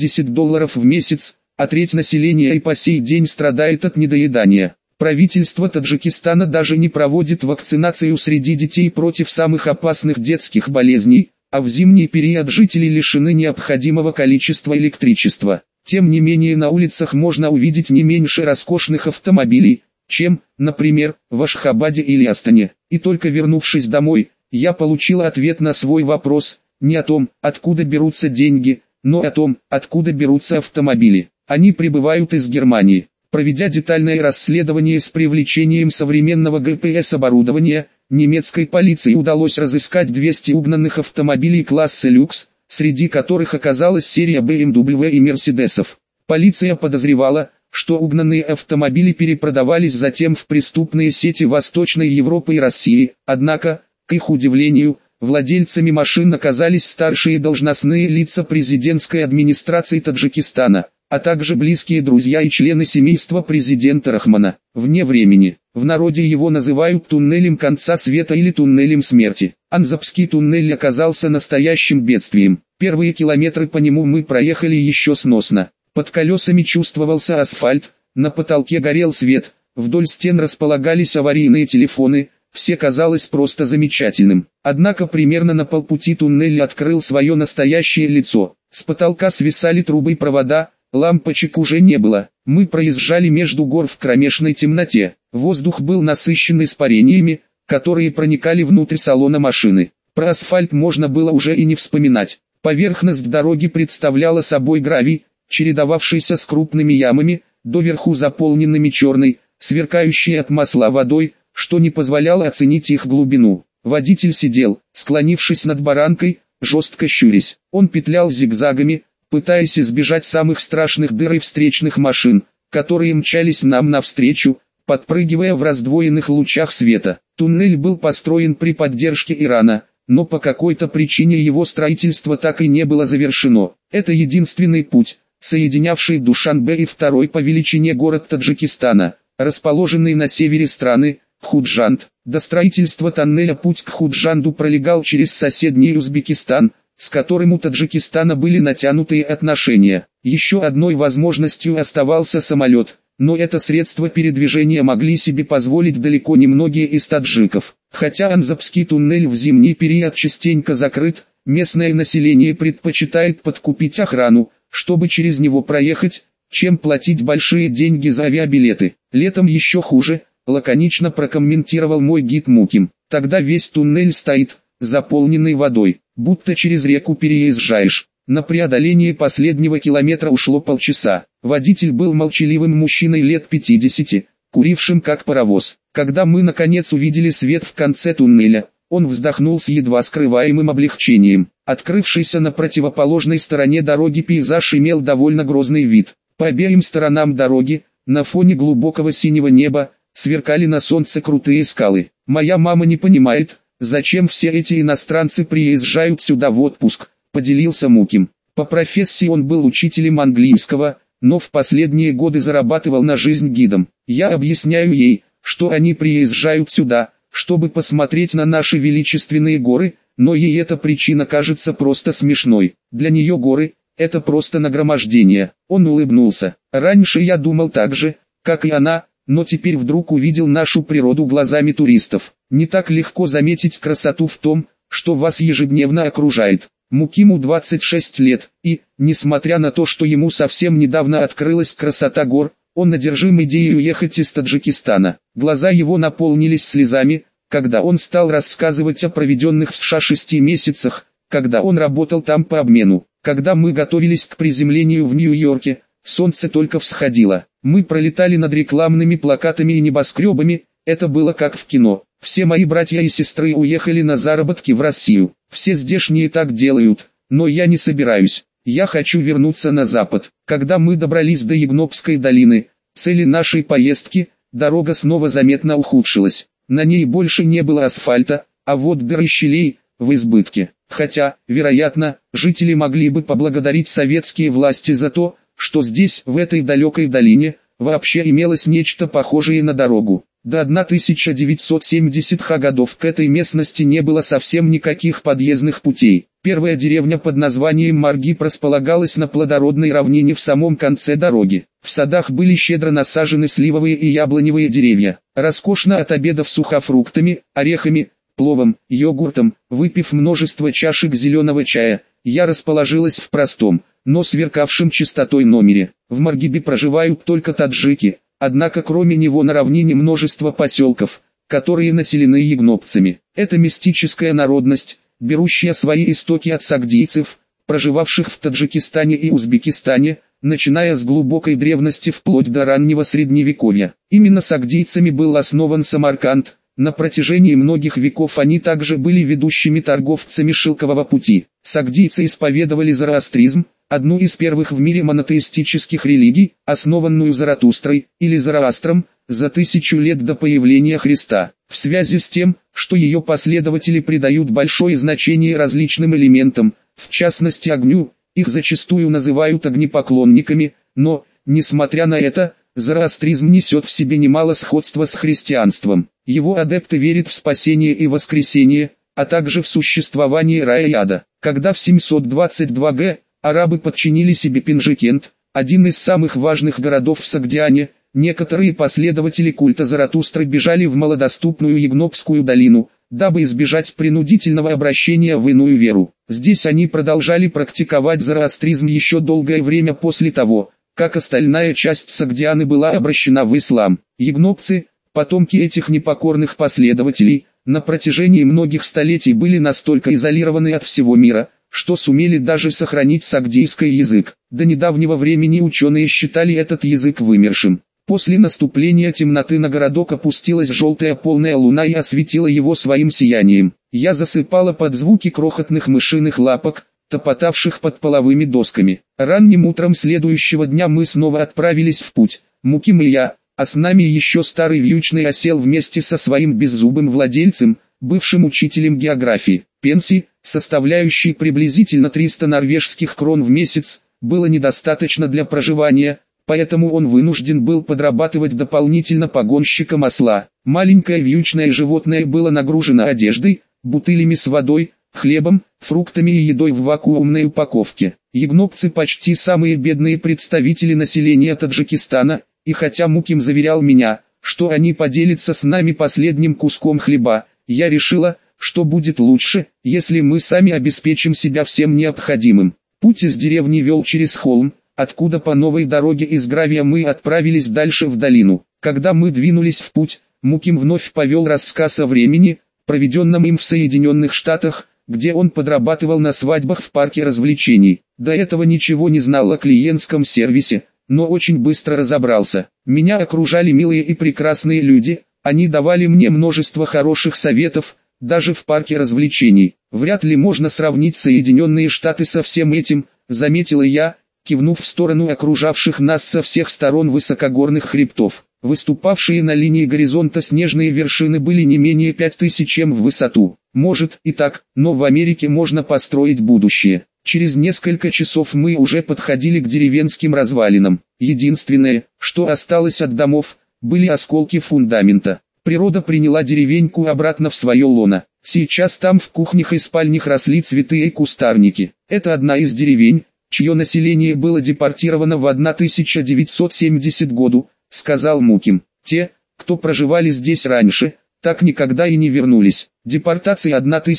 $80 в месяц, а треть населения и по сей день страдает от недоедания. Правительство Таджикистана даже не проводит вакцинацию среди детей против самых опасных детских болезней, а в зимний период жители лишены необходимого количества электричества. Тем не менее на улицах можно увидеть не меньше роскошных автомобилей, чем, например, в Ашхабаде или Астане. И только вернувшись домой, я получила ответ на свой вопрос, не о том, откуда берутся деньги, но о том, откуда берутся автомобили. Они прибывают из Германии. Проведя детальное расследование с привлечением современного GPS-оборудования, немецкой полиции удалось разыскать 200 угнанных автомобилей класса люкс, среди которых оказалась серия BMW и Мерседесов. Полиция подозревала, что угнанные автомобили перепродавались затем в преступные сети Восточной Европы и России, однако, к их удивлению, владельцами машин оказались старшие должностные лица президентской администрации Таджикистана, а также близкие друзья и члены семейства президента Рахмана. Вне времени, в народе его называют туннелем конца света или туннелем смерти. Анзапский туннель оказался настоящим бедствием. Первые километры по нему мы проехали еще сносно. Под колесами чувствовался асфальт, на потолке горел свет, вдоль стен располагались аварийные телефоны, все казалось просто замечательным. Однако примерно на полпути туннель открыл свое настоящее лицо. С потолка свисали трубы и провода, лампочек уже не было. Мы проезжали между гор в кромешной темноте. Воздух был насыщен испарениями, которые проникали внутрь салона машины. Про асфальт можно было уже и не вспоминать. Поверхность дороги представляла собой гравий, чередовавшийся с крупными ямами, доверху заполненными черной, сверкающей от масла водой, что не позволяло оценить их глубину. Водитель сидел, склонившись над баранкой, жестко щурясь. Он петлял зигзагами, пытаясь избежать самых страшных дыр и встречных машин, которые мчались нам навстречу, подпрыгивая в раздвоенных лучах света. Туннель был построен при поддержке Ирана, но по какой-то причине его строительство так и не было завершено. Это единственный путь, соединявший Душанбе и второй по величине город Таджикистана, расположенный на севере страны, Худжанд. До строительства тоннеля путь к Худжанду пролегал через соседний Узбекистан, с которым у Таджикистана были натянутые отношения. Еще одной возможностью оставался самолет, но это средство передвижения могли себе позволить далеко не многие из таджиков. Хотя Анзапский туннель в зимний период частенько закрыт, местное население предпочитает подкупить охрану, чтобы через него проехать, чем платить большие деньги за авиабилеты. Летом еще хуже, лаконично прокомментировал мой гид Муким. Тогда весь туннель стоит, заполненный водой, будто через реку переезжаешь. На преодоление последнего километра ушло полчаса. Водитель был молчаливым мужчиной лет 50, курившим как паровоз. Когда мы наконец увидели свет в конце туннеля, он вздохнул с едва скрываемым облегчением. Открывшийся на противоположной стороне дороги пейзаж имел довольно грозный вид. По обеим сторонам дороги, на фоне глубокого синего неба, сверкали на солнце крутые скалы. Моя мама не понимает, зачем все эти иностранцы приезжают сюда в отпуск, поделился Муким. По профессии он был учителем английского, но в последние годы зарабатывал на жизнь гидом. Я объясняю ей, что они приезжают сюда, чтобы посмотреть на наши величественные горы, но ей эта причина кажется просто смешной. Для нее горы – это просто нагромождение. Он улыбнулся. Раньше я думал так же, как и она, но теперь вдруг увидел нашу природу глазами туристов. Не так легко заметить красоту в том, что вас ежедневно окружает. Мукиму 26 лет, и, несмотря на то, что ему совсем недавно открылась красота гор, он одержим идеей уехать из Таджикистана. Глаза его наполнились слезами, когда он стал рассказывать о проведенных в США 6 месяцах, когда он работал там по обмену. Когда мы готовились к приземлению в Нью-Йорке, солнце только всходило. Мы пролетали над рекламными плакатами и небоскребами, это было как в кино. Все мои братья и сестры уехали на заработки в Россию. Все здешние так делают, но я не собираюсь. Я хочу вернуться на запад. Когда мы добрались до Ягнопской долины, цели нашей поездки, дорога снова заметно ухудшилась. На ней больше не было асфальта, а вот дыр и щелей в избытке. Хотя, вероятно, жители могли бы поблагодарить советские власти за то, что здесь, в этой далекой долине, вообще имелось нечто похожее на дорогу. До 1970-х годов к этой местности не было совсем никаких подъездных путей. Первая деревня под названием Маргип располагалась на плодородной равнине в самом конце дороги. В садах были щедро насажены сливовые и яблоневые деревья. Роскошно отобедав сухофруктами, орехами, пловом, йогуртом, выпив множество чашек зеленого чая, я расположилась в простом, но сверкавшем чистотой номере. В Маргибе проживают только таджики, однако кроме него на равнине множество поселков, которые населены ягнопцами. Это мистическая народность, берущая свои истоки от сагдийцев, проживавших в Таджикистане и Узбекистане, начиная с глубокой древности вплоть до раннего средневековья. Именно сагдийцами был основан Самарканд. На протяжении многих веков они также были ведущими торговцами шелкового пути. Сагдийцы исповедовали зороастризм, одну из первых в мире монотеистических религий, основанную Заратустрой, или Зороастром, за 1000 лет до появления Христа. В связи с тем, что ее последователи придают большое значение различным элементам, в частности огню, их зачастую называют огнепоклонниками, но, несмотря на это, зороастризм несет в себе немало сходства с христианством. Его адепты верят в спасение и воскресение, а также в существование рая и ада. Когда в 722 г. арабы подчинили себе Пинжикент, один из самых важных городов в Согдиане, некоторые последователи культа Заратустры бежали в малодоступную Ягнопскую долину, дабы избежать принудительного обращения в иную веру. Здесь они продолжали практиковать зороастризм еще долгое время после того, как остальная часть Согдианы была обращена в ислам. Ягнопцы, потомки этих непокорных последователей, на протяжении многих столетий были настолько изолированы от всего мира, что сумели даже сохранить сагдийский язык. До недавнего времени ученые считали этот язык вымершим. После наступления темноты на городок опустилась желтая полная луна и осветила его своим сиянием. Я засыпала под звуки крохотных мышиных лапок, топотавших под половыми досками. Ранним утром следующего дня мы снова отправились в путь, Муким и я, а с нами еще старый вьючный осел вместе со своим беззубым владельцем, бывшим учителем географии. Пенсии, составляющей приблизительно 300 норвежских крон в месяц, было недостаточно для проживания, поэтому он вынужден был подрабатывать дополнительно погонщиком осла. Маленькое вьючное животное было нагружено одеждой, бутылями с водой, хлебом, фруктами и едой в вакуумной упаковке. Ягнопцы почти самые бедные представители населения Таджикистана, и хотя Муким заверял меня, что они поделятся с нами последним куском хлеба, я решила, что будет лучше, если мы сами обеспечим себя всем необходимым. Путь из деревни вел через холм, откуда по новой дороге из гравия мы отправились дальше в долину. Когда мы двинулись в путь, Муким вновь повел рассказ о времени, проведенном им в Соединенных Штатах, где он подрабатывал на свадьбах в парке развлечений. До этого ничего не знал о клиентском сервисе, но очень быстро разобрался. Меня окружали милые и прекрасные люди, они давали мне множество хороших советов, даже в парке развлечений. Вряд ли можно сравнить Соединенные Штаты со всем этим, заметила я, кивнув в сторону окружавших нас со всех сторон высокогорных хребтов. Выступавшие на линии горизонта снежные вершины были не менее 5000 м в высоту. Может и так, но в Америке можно построить будущее. Через несколько часов мы уже подходили к деревенским развалинам. Единственное, что осталось от домов, были осколки фундамента. Природа приняла деревеньку обратно в свое лоно. Сейчас там в кухнях и спальнях росли цветы и кустарники. Это одна из деревень, чье население было депортировано в 1970 году, сказал Муким. Те, кто проживали здесь раньше, так никогда и не вернулись. Депортация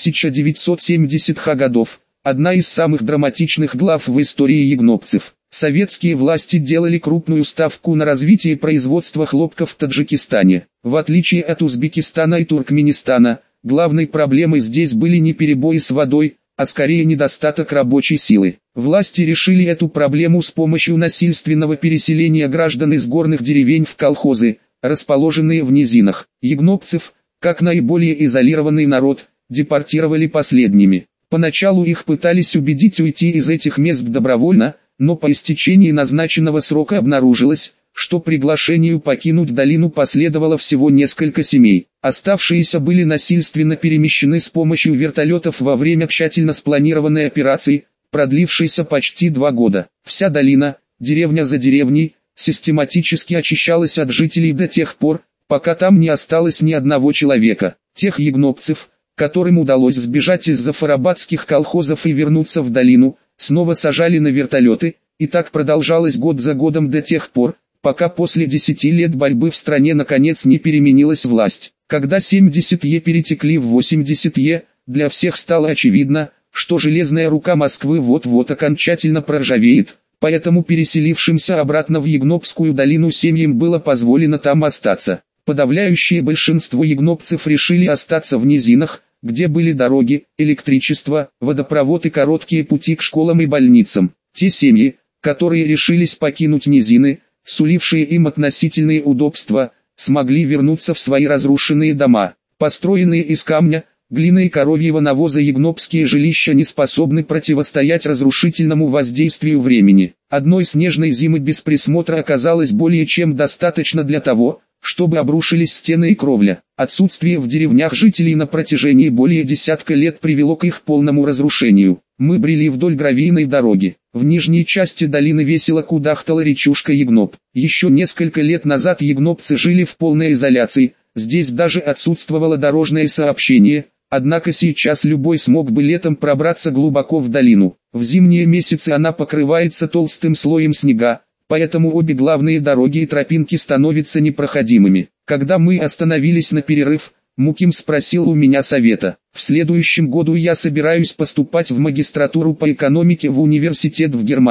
1970-х годов, одна из самых драматичных глав в истории ягнопцев. Советские власти делали крупную ставку на развитие производства хлопка в Таджикистане. В отличие от Узбекистана и Туркменистана, главной проблемой здесь были не перебои с водой, а скорее недостаток рабочей силы. Власти решили эту проблему с помощью насильственного переселения граждан из горных деревень в колхозы, расположенные в низинах. Ягнопцев, как наиболее изолированный народ, депортировали последними. Поначалу их пытались убедить уйти из этих мест добровольно, но по истечении назначенного срока обнаружилось, что приглашению покинуть долину последовало всего несколько семей. Оставшиеся были насильственно перемещены с помощью вертолетов во время тщательно спланированной операции, продлившейся почти 2 года. Вся долина, деревня за деревней, систематически очищалась от жителей до тех пор, пока там не осталось ни одного человека. Тех ягнопцев, которым удалось сбежать из зафарабадских колхозов и вернуться в долину, снова сажали на вертолеты, и так продолжалось год за годом до тех пор, пока после 10 лет борьбы в стране наконец не переменилась власть. Когда 70-е перетекли в 80-е, для всех стало очевидно, что железная рука Москвы вот-вот окончательно проржавеет, поэтому переселившимся обратно в Ягнопскую долину семьям было позволено там остаться. Подавляющее большинство ягнопцев решили остаться в низинах, где были дороги, электричество, водопровод и короткие пути к школам и больницам. Те семьи, которые решились покинуть низины, сулившие им относительные удобства, смогли вернуться в свои разрушенные дома. Построенные из камня, глины и коровьего навоза ягнопские жилища не способны противостоять разрушительному воздействию времени. Одной снежной зимы без присмотра оказалось более чем достаточно для того, чтобы обрушились стены и кровля. Отсутствие в деревнях жителей на протяжении более десятка лет привело к их полному разрушению. Мы брели вдоль гравийной дороги. В нижней части долины весело кудахтала речушка Ягноп. Еще несколько лет назад ягнопцы жили в полной изоляции, здесь даже отсутствовало дорожное сообщение, однако сейчас любой смог бы летом пробраться глубоко в долину. В зимние месяцы она покрывается толстым слоем снега, поэтому обе главные дороги и тропинки становятся непроходимыми. Когда мы остановились на перерыв, Муким спросил у меня совета. В следующем году я собираюсь поступать в магистратуру по экономике в университет в Германии.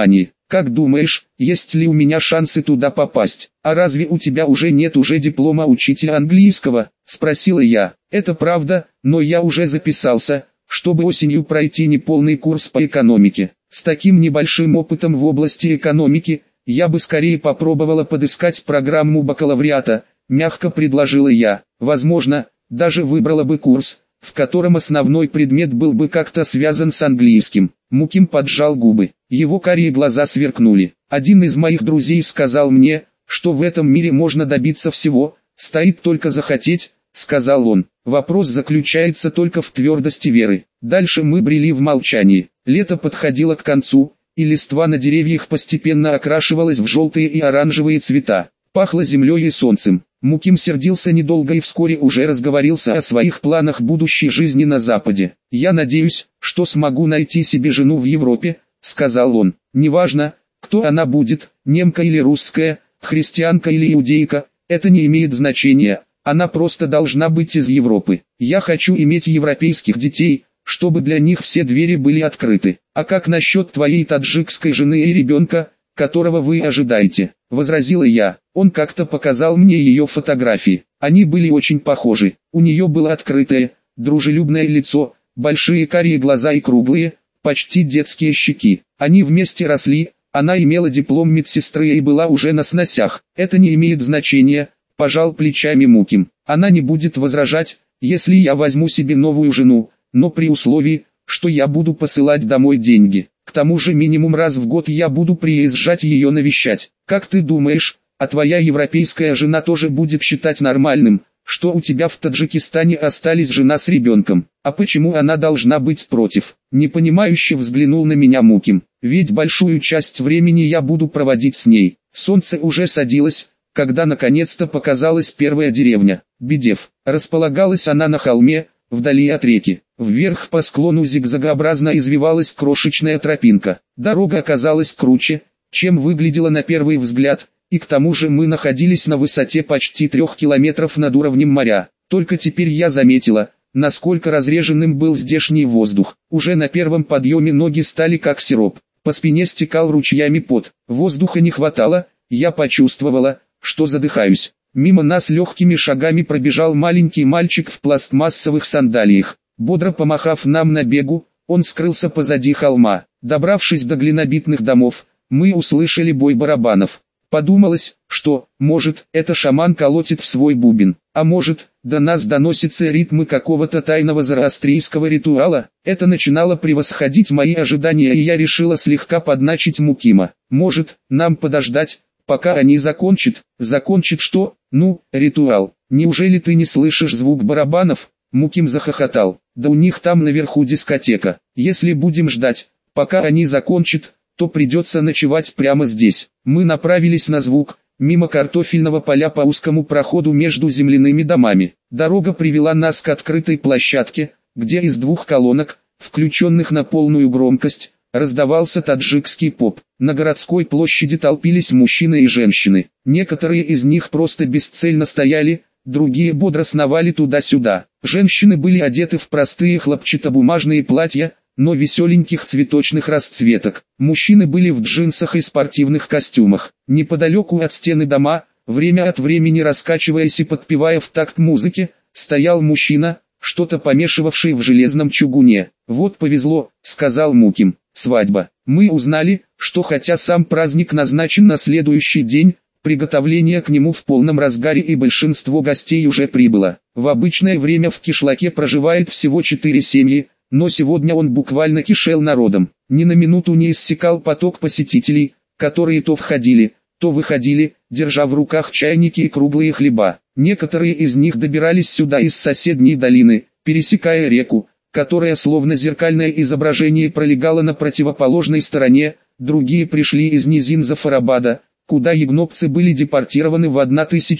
Как думаешь, есть ли у меня шансы туда попасть? А разве у тебя уже нет диплома учителя английского? Спросила я. Это правда, но я уже записался, чтобы осенью пройти неполный курс по экономике. С таким небольшим опытом в области экономики, я бы скорее попробовала подыскать программу бакалавриата, мягко предложила я. Возможно, даже выбрала бы курс, в котором основной предмет был бы как-то связан с английским. Муким поджал губы. Его карие глаза сверкнули. Один из моих друзей сказал мне, что в этом мире можно добиться всего, стоит только захотеть, сказал он. Вопрос заключается только в твердости веры. Дальше мы брели в молчании. Лето подходило к концу, и листва на деревьях постепенно окрашивалась в желтые и оранжевые цвета. Пахло землей и солнцем. Муким сердился недолго и вскоре уже разговорился о своих планах будущей жизни на Западе. «Я надеюсь, что смогу найти себе жену в Европе», — сказал он. «Неважно, кто она будет, немка или русская, христианка или иудейка, это не имеет значения, она просто должна быть из Европы. Я хочу иметь европейских детей, чтобы для них все двери были открыты. А как насчет твоей таджикской жены и ребенка, которого вы ожидаете?» — возразила я. Он как-то показал мне ее фотографии. Они были очень похожи. У нее было открытое, дружелюбное лицо, большие карие глаза и круглые, почти детские щеки. Они вместе росли, она имела диплом медсестры и была уже на сносях. «Это не имеет значения», — пожал плечами Муким. «Она не будет возражать, если я возьму себе новую жену, но при условии, что я буду посылать домой деньги. К тому же минимум раз в год я буду приезжать ее навещать. Как ты думаешь, а твоя европейская жена тоже будет считать нормальным, что у тебя в Таджикистане остались жена с ребенком? А почему она должна быть против?» Непонимающе взглянул на меня Муким. «Ведь большую часть времени я буду проводить с ней». Солнце уже садилось, когда наконец-то показалась первая деревня. Бедев. Располагалась она на холме, вдали от реки. Вверх по склону зигзагообразно извивалась крошечная тропинка. Дорога оказалась круче, чем выглядела на первый взгляд, и к тому же мы находились на высоте почти 3 километров над уровнем моря. Только теперь я заметила, насколько разреженным был здешний воздух. Уже на первом подъеме ноги стали как сироп. По спине стекал ручьями пот. Воздуха не хватало, я почувствовала, что задыхаюсь. Мимо нас легкими шагами пробежал маленький мальчик в пластмассовых сандалиях. Бодро помахав нам на бегу, он скрылся позади холма. Добравшись до глинобитных домов, мы услышали бой барабанов. Подумалось, что, может, это шаман колотит в свой бубен, а может, до нас доносятся ритмы какого-то тайного зороастрийского ритуала. Это начинало превосходить мои ожидания, и я решила слегка подначить Мукима. Может, нам подождать, пока они закончат? Закончат что? Ну, ритуал. Неужели ты не слышишь звук барабанов? Муким захохотал. Да у них там наверху дискотека. Если будем ждать, пока они закончат, то придется ночевать прямо здесь. Мы направились на звук, мимо картофельного поля по узкому проходу между земляными домами. Дорога привела нас к открытой площадке, где из 2 колонок, включенных на полную громкость, раздавался таджикский поп. На городской площади толпились мужчины и женщины. Некоторые из них просто бесцельно стояли, другие бодро сновали туда-сюда. Женщины были одеты в простые хлопчатобумажные платья, но веселеньких цветочных расцветок. Мужчины были в джинсах и спортивных костюмах. Неподалеку от стены дома, время от времени раскачиваясь и подпевая в такт музыки, стоял мужчина, что-то помешивавший в железном чугуне. «Вот повезло», — сказал Муким. «Свадьба». Мы узнали, что хотя сам праздник назначен на следующий день, приготовление к нему в полном разгаре и большинство гостей уже прибыло. В обычное время в кишлаке проживает всего 4 семьи, но сегодня он буквально кишел народом. Ни на минуту не иссякал поток посетителей, которые то входили, то выходили, держа в руках чайники и круглые хлеба. Некоторые из них добирались сюда из соседней долины, пересекая реку, которая словно зеркальное изображение пролегала на противоположной стороне, другие пришли из низин Зафарабада, куда ягнопцы были депортированы в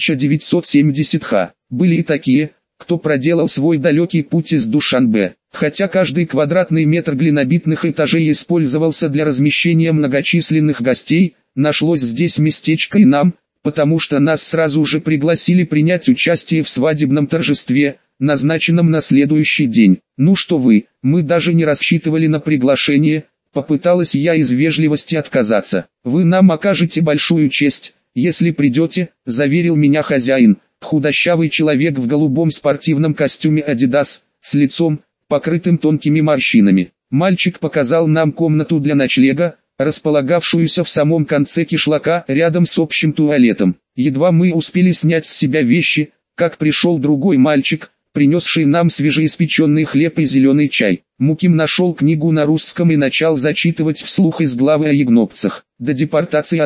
1970-х. Были и такие, кто проделал свой далекий путь из Душанбе. Хотя каждый квадратный метр глинобитных этажей использовался для размещения многочисленных гостей, нашлось здесь местечко и нам, потому что нас сразу же пригласили принять участие в свадебном торжестве, назначенном на следующий день. Ну что вы, мы даже не рассчитывали на приглашение, Попыталась я из вежливости отказаться. «Вы нам окажете большую честь, если придете», — заверил меня хозяин, худощавый человек в голубом спортивном костюме Adidas, с лицом, покрытым тонкими морщинами. Мальчик показал нам комнату для ночлега, располагавшуюся в самом конце кишлака, рядом с общим туалетом. Едва мы успели снять с себя вещи, как пришел другой мальчик, принесший нам свежеиспеченный хлеб и зеленый чай. Муким нашел книгу на русском и начал зачитывать вслух из главы о ягнопцах. До депортации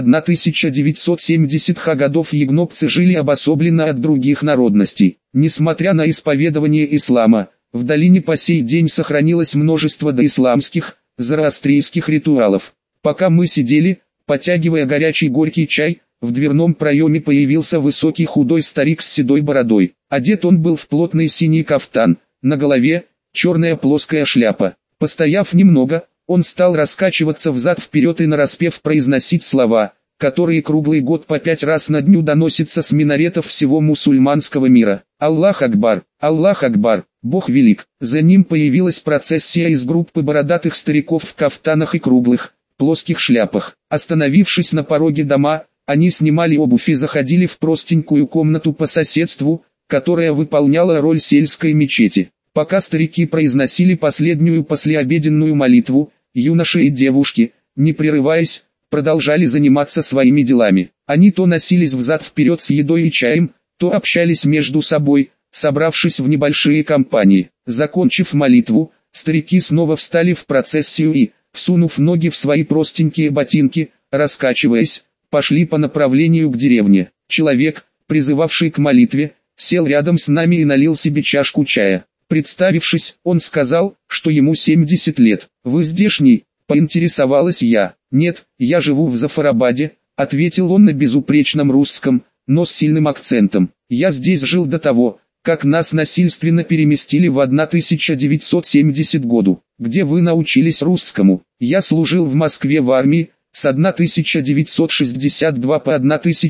1970-х годов ягнопцы жили обособленно от других народностей. Несмотря на исповедование ислама, в долине по сей день сохранилось множество доисламских, зороастрийских ритуалов. Пока мы сидели, потягивая горячий горький чай, в дверном проеме появился высокий худой старик с седой бородой. Одет он был в плотный синий кафтан, на голове черная плоская шляпа. Постояв немного, он стал раскачиваться взад-вперед и нараспев произносить слова, которые круглый год по 5 раз на дню доносятся с минаретов всего мусульманского мира. Аллах Акбар, Аллах Акбар, Бог велик. За ним появилась процессия из группы бородатых стариков в кафтанах и круглых, плоских шляпах. Остановившись на пороге дома, они снимали обувь и заходили в простенькую комнату по соседству, которая выполняла роль сельской мечети. Пока старики произносили последнюю послеобеденную молитву, юноши и девушки, не прерываясь, продолжали заниматься своими делами. Они то носились взад-вперед с едой и чаем, то общались между собой, собравшись в небольшие компании. Закончив молитву, старики снова встали в процессию и, всунув ноги в свои простенькие ботинки, раскачиваясь, пошли по направлению к деревне. Человек, призывавший к молитве, сел рядом с нами и налил себе чашку чая. Представившись, он сказал, что ему 70 лет. «Вы здешний?» – поинтересовалась я. «Нет, я живу в Зафарабаде», – ответил он на безупречном русском, но с сильным акцентом. «Я здесь жил до того, как нас насильственно переместили в 1970 году. Где вы научились русскому?» «Я служил в Москве в армии, с 1962 по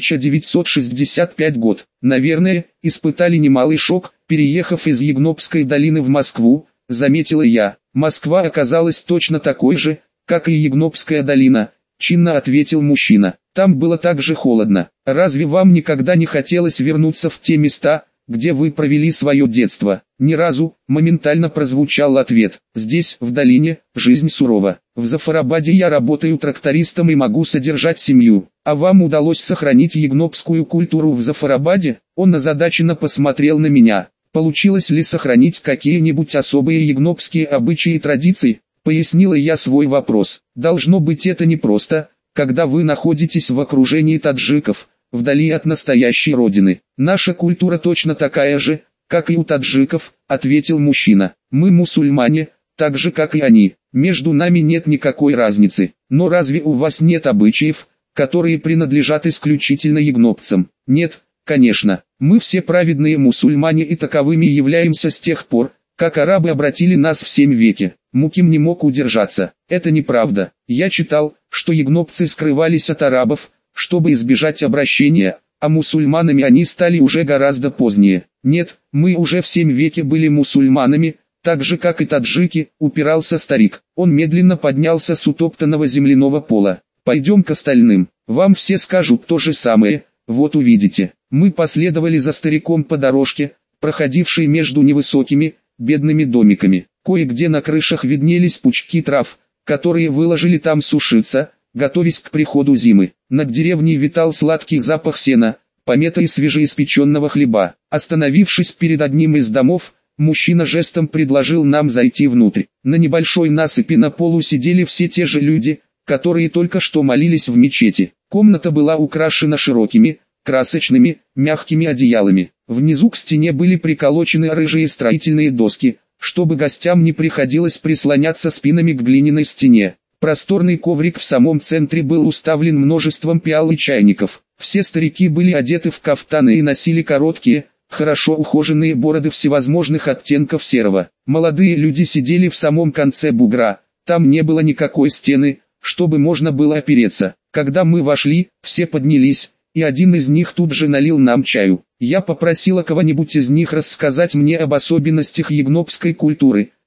1965 год. Наверное, испытали немалый шок, переехав из Ягнопской долины в Москву», — заметила я. «Москва оказалась точно такой же, как и Ягнопская долина», — чинно ответил мужчина. «Там было так же холодно. Разве вам никогда не хотелось вернуться в те места, где вы провели свое детство?» «Ни разу», — моментально прозвучал ответ. «Здесь, в долине, жизнь сурова. В Зафарабаде я работаю трактористом и могу содержать семью. А вам удалось сохранить ягнопскую культуру в Зафарабаде?» Он озадаченно посмотрел на меня. «Получилось ли сохранить какие-нибудь особые ягнопские обычаи и традиции?» Пояснила я свой вопрос. «Должно быть, это непросто, когда вы находитесь в окружении таджиков, вдали от настоящей родины. Наша культура точно такая же, как и у таджиков», — ответил мужчина. «Мы мусульмане, так же как и они. Между нами нет никакой разницы. Но разве у вас нет обычаев, которые принадлежат исключительно ягнопцам?» «Нет, конечно. Мы все праведные мусульмане и таковыми являемся с тех пор, как арабы обратили нас в 7 веке». Муким не мог удержаться. «Это неправда. Я читал, что ягнопцы скрывались от арабов, чтобы избежать обращения, а мусульманами они стали уже гораздо позднее». «Нет, мы уже в 7 веке были мусульманами, так же как и таджики», — упирался старик. Он медленно поднялся с утоптанного земляного пола. «Пойдем к остальным, вам все скажут то же самое, вот увидите». Мы последовали за стариком по дорожке, проходившей между невысокими, бедными домиками. Кое-где на крышах виднелись пучки трав, которые выложили там сушиться, готовясь к приходу зимы. Над деревней витал сладкий запах сена, помета и свежеиспеченного хлеба. Остановившись перед одним из домов, мужчина жестом предложил нам зайти внутрь. На небольшой насыпи на полу сидели все те же люди, которые только что молились в мечети. Комната была украшена широкими, красочными, мягкими одеялами. Внизу к стене были приколочены рыжие строительные доски, чтобы гостям не приходилось прислоняться спинами к глиняной стене. Просторный коврик в самом центре был уставлен множеством пиал и чайников. Все старики были одеты в кафтаны и носили короткие, хорошо ухоженные бороды всевозможных оттенков серого. Молодые люди сидели в самом конце бугра, там не было никакой стены, чтобы можно было опереться. Когда мы вошли, все поднялись, и один из них тут же налил нам чаю. Я попросила кого-нибудь из них рассказать мне об особенностях ягнопской культуры,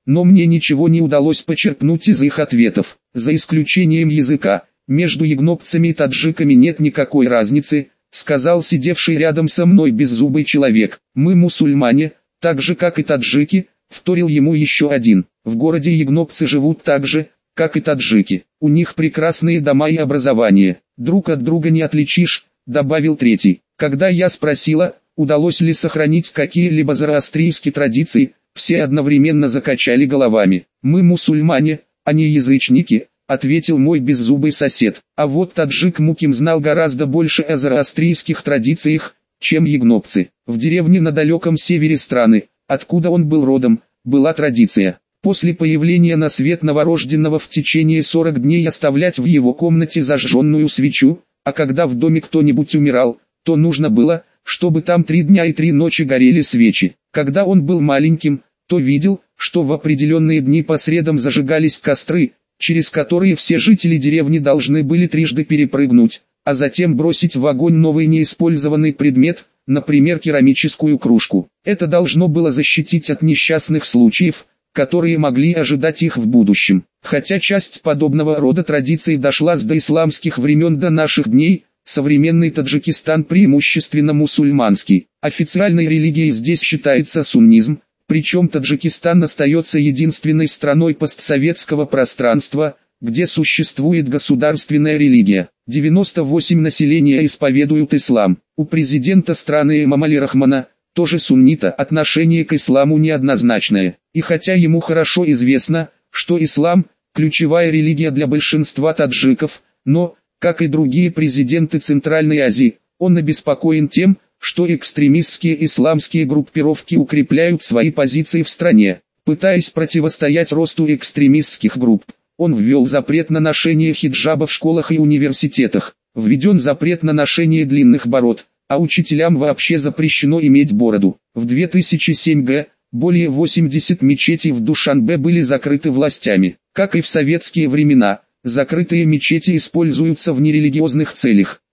но мне ничего не удалось почерпнуть из их ответов. За исключением языка, между ягнопцами и таджиками нет никакой разницы, сказал сидевший рядом со мной беззубый человек. Мы мусульмане, так же как и таджики, вторил ему еще один. В городе ягнопцы живут так же, как и таджики. У них прекрасные дома и образование. Друг от друга не отличишь, добавил третий. Когда я спросила, удалось ли сохранить какие-либо зороастрийские традиции, все одновременно закачали головами. «Мы мусульмане, а не язычники», — ответил мой беззубый сосед. А вот таджик Муким знал гораздо больше о зороастрийских традициях, чем ягнопцы. В деревне на далеком севере страны, откуда он был родом, была традиция. После появления на свет новорожденного в течение 40 дней оставлять в его комнате зажженную свечу, а когда в доме кто-нибудь умирал, то нужно было, чтобы там 3 дня и 3 ночи горели свечи. Когда он был маленьким, то видел, что в определенные дни по средам зажигались костры, через которые все жители деревни должны были трижды перепрыгнуть, а затем бросить в огонь новый неиспользованный предмет, например керамическую кружку. Это должно было защитить от несчастных случаев, которые могли ожидать их в будущем. Хотя часть подобного рода традиций дошла с доисламских времен до наших дней, современный Таджикистан преимущественно мусульманский. Официальной религией здесь считается суннизм, причем Таджикистан остается единственной страной постсоветского пространства, где существует государственная религия. 98% населения исповедуют ислам. У президента страны Эмомали Рахмона, тоже суннита, отношение к исламу неоднозначное. И хотя ему хорошо известно, что ислам – ключевая религия для большинства таджиков, но, как и другие президенты Центральной Азии, он обеспокоен тем, что экстремистские исламские группировки укрепляют свои позиции в стране. Пытаясь противостоять росту экстремистских групп, он ввел запрет на ношение хиджаба в школах и университетах, введен запрет на ношение длинных бород, а учителям вообще запрещено иметь бороду. В 2007 г. более 80 мечетей в Душанбе были закрыты властями. Как и в советские времена, закрытые мечети используются в нерелигиозных целях.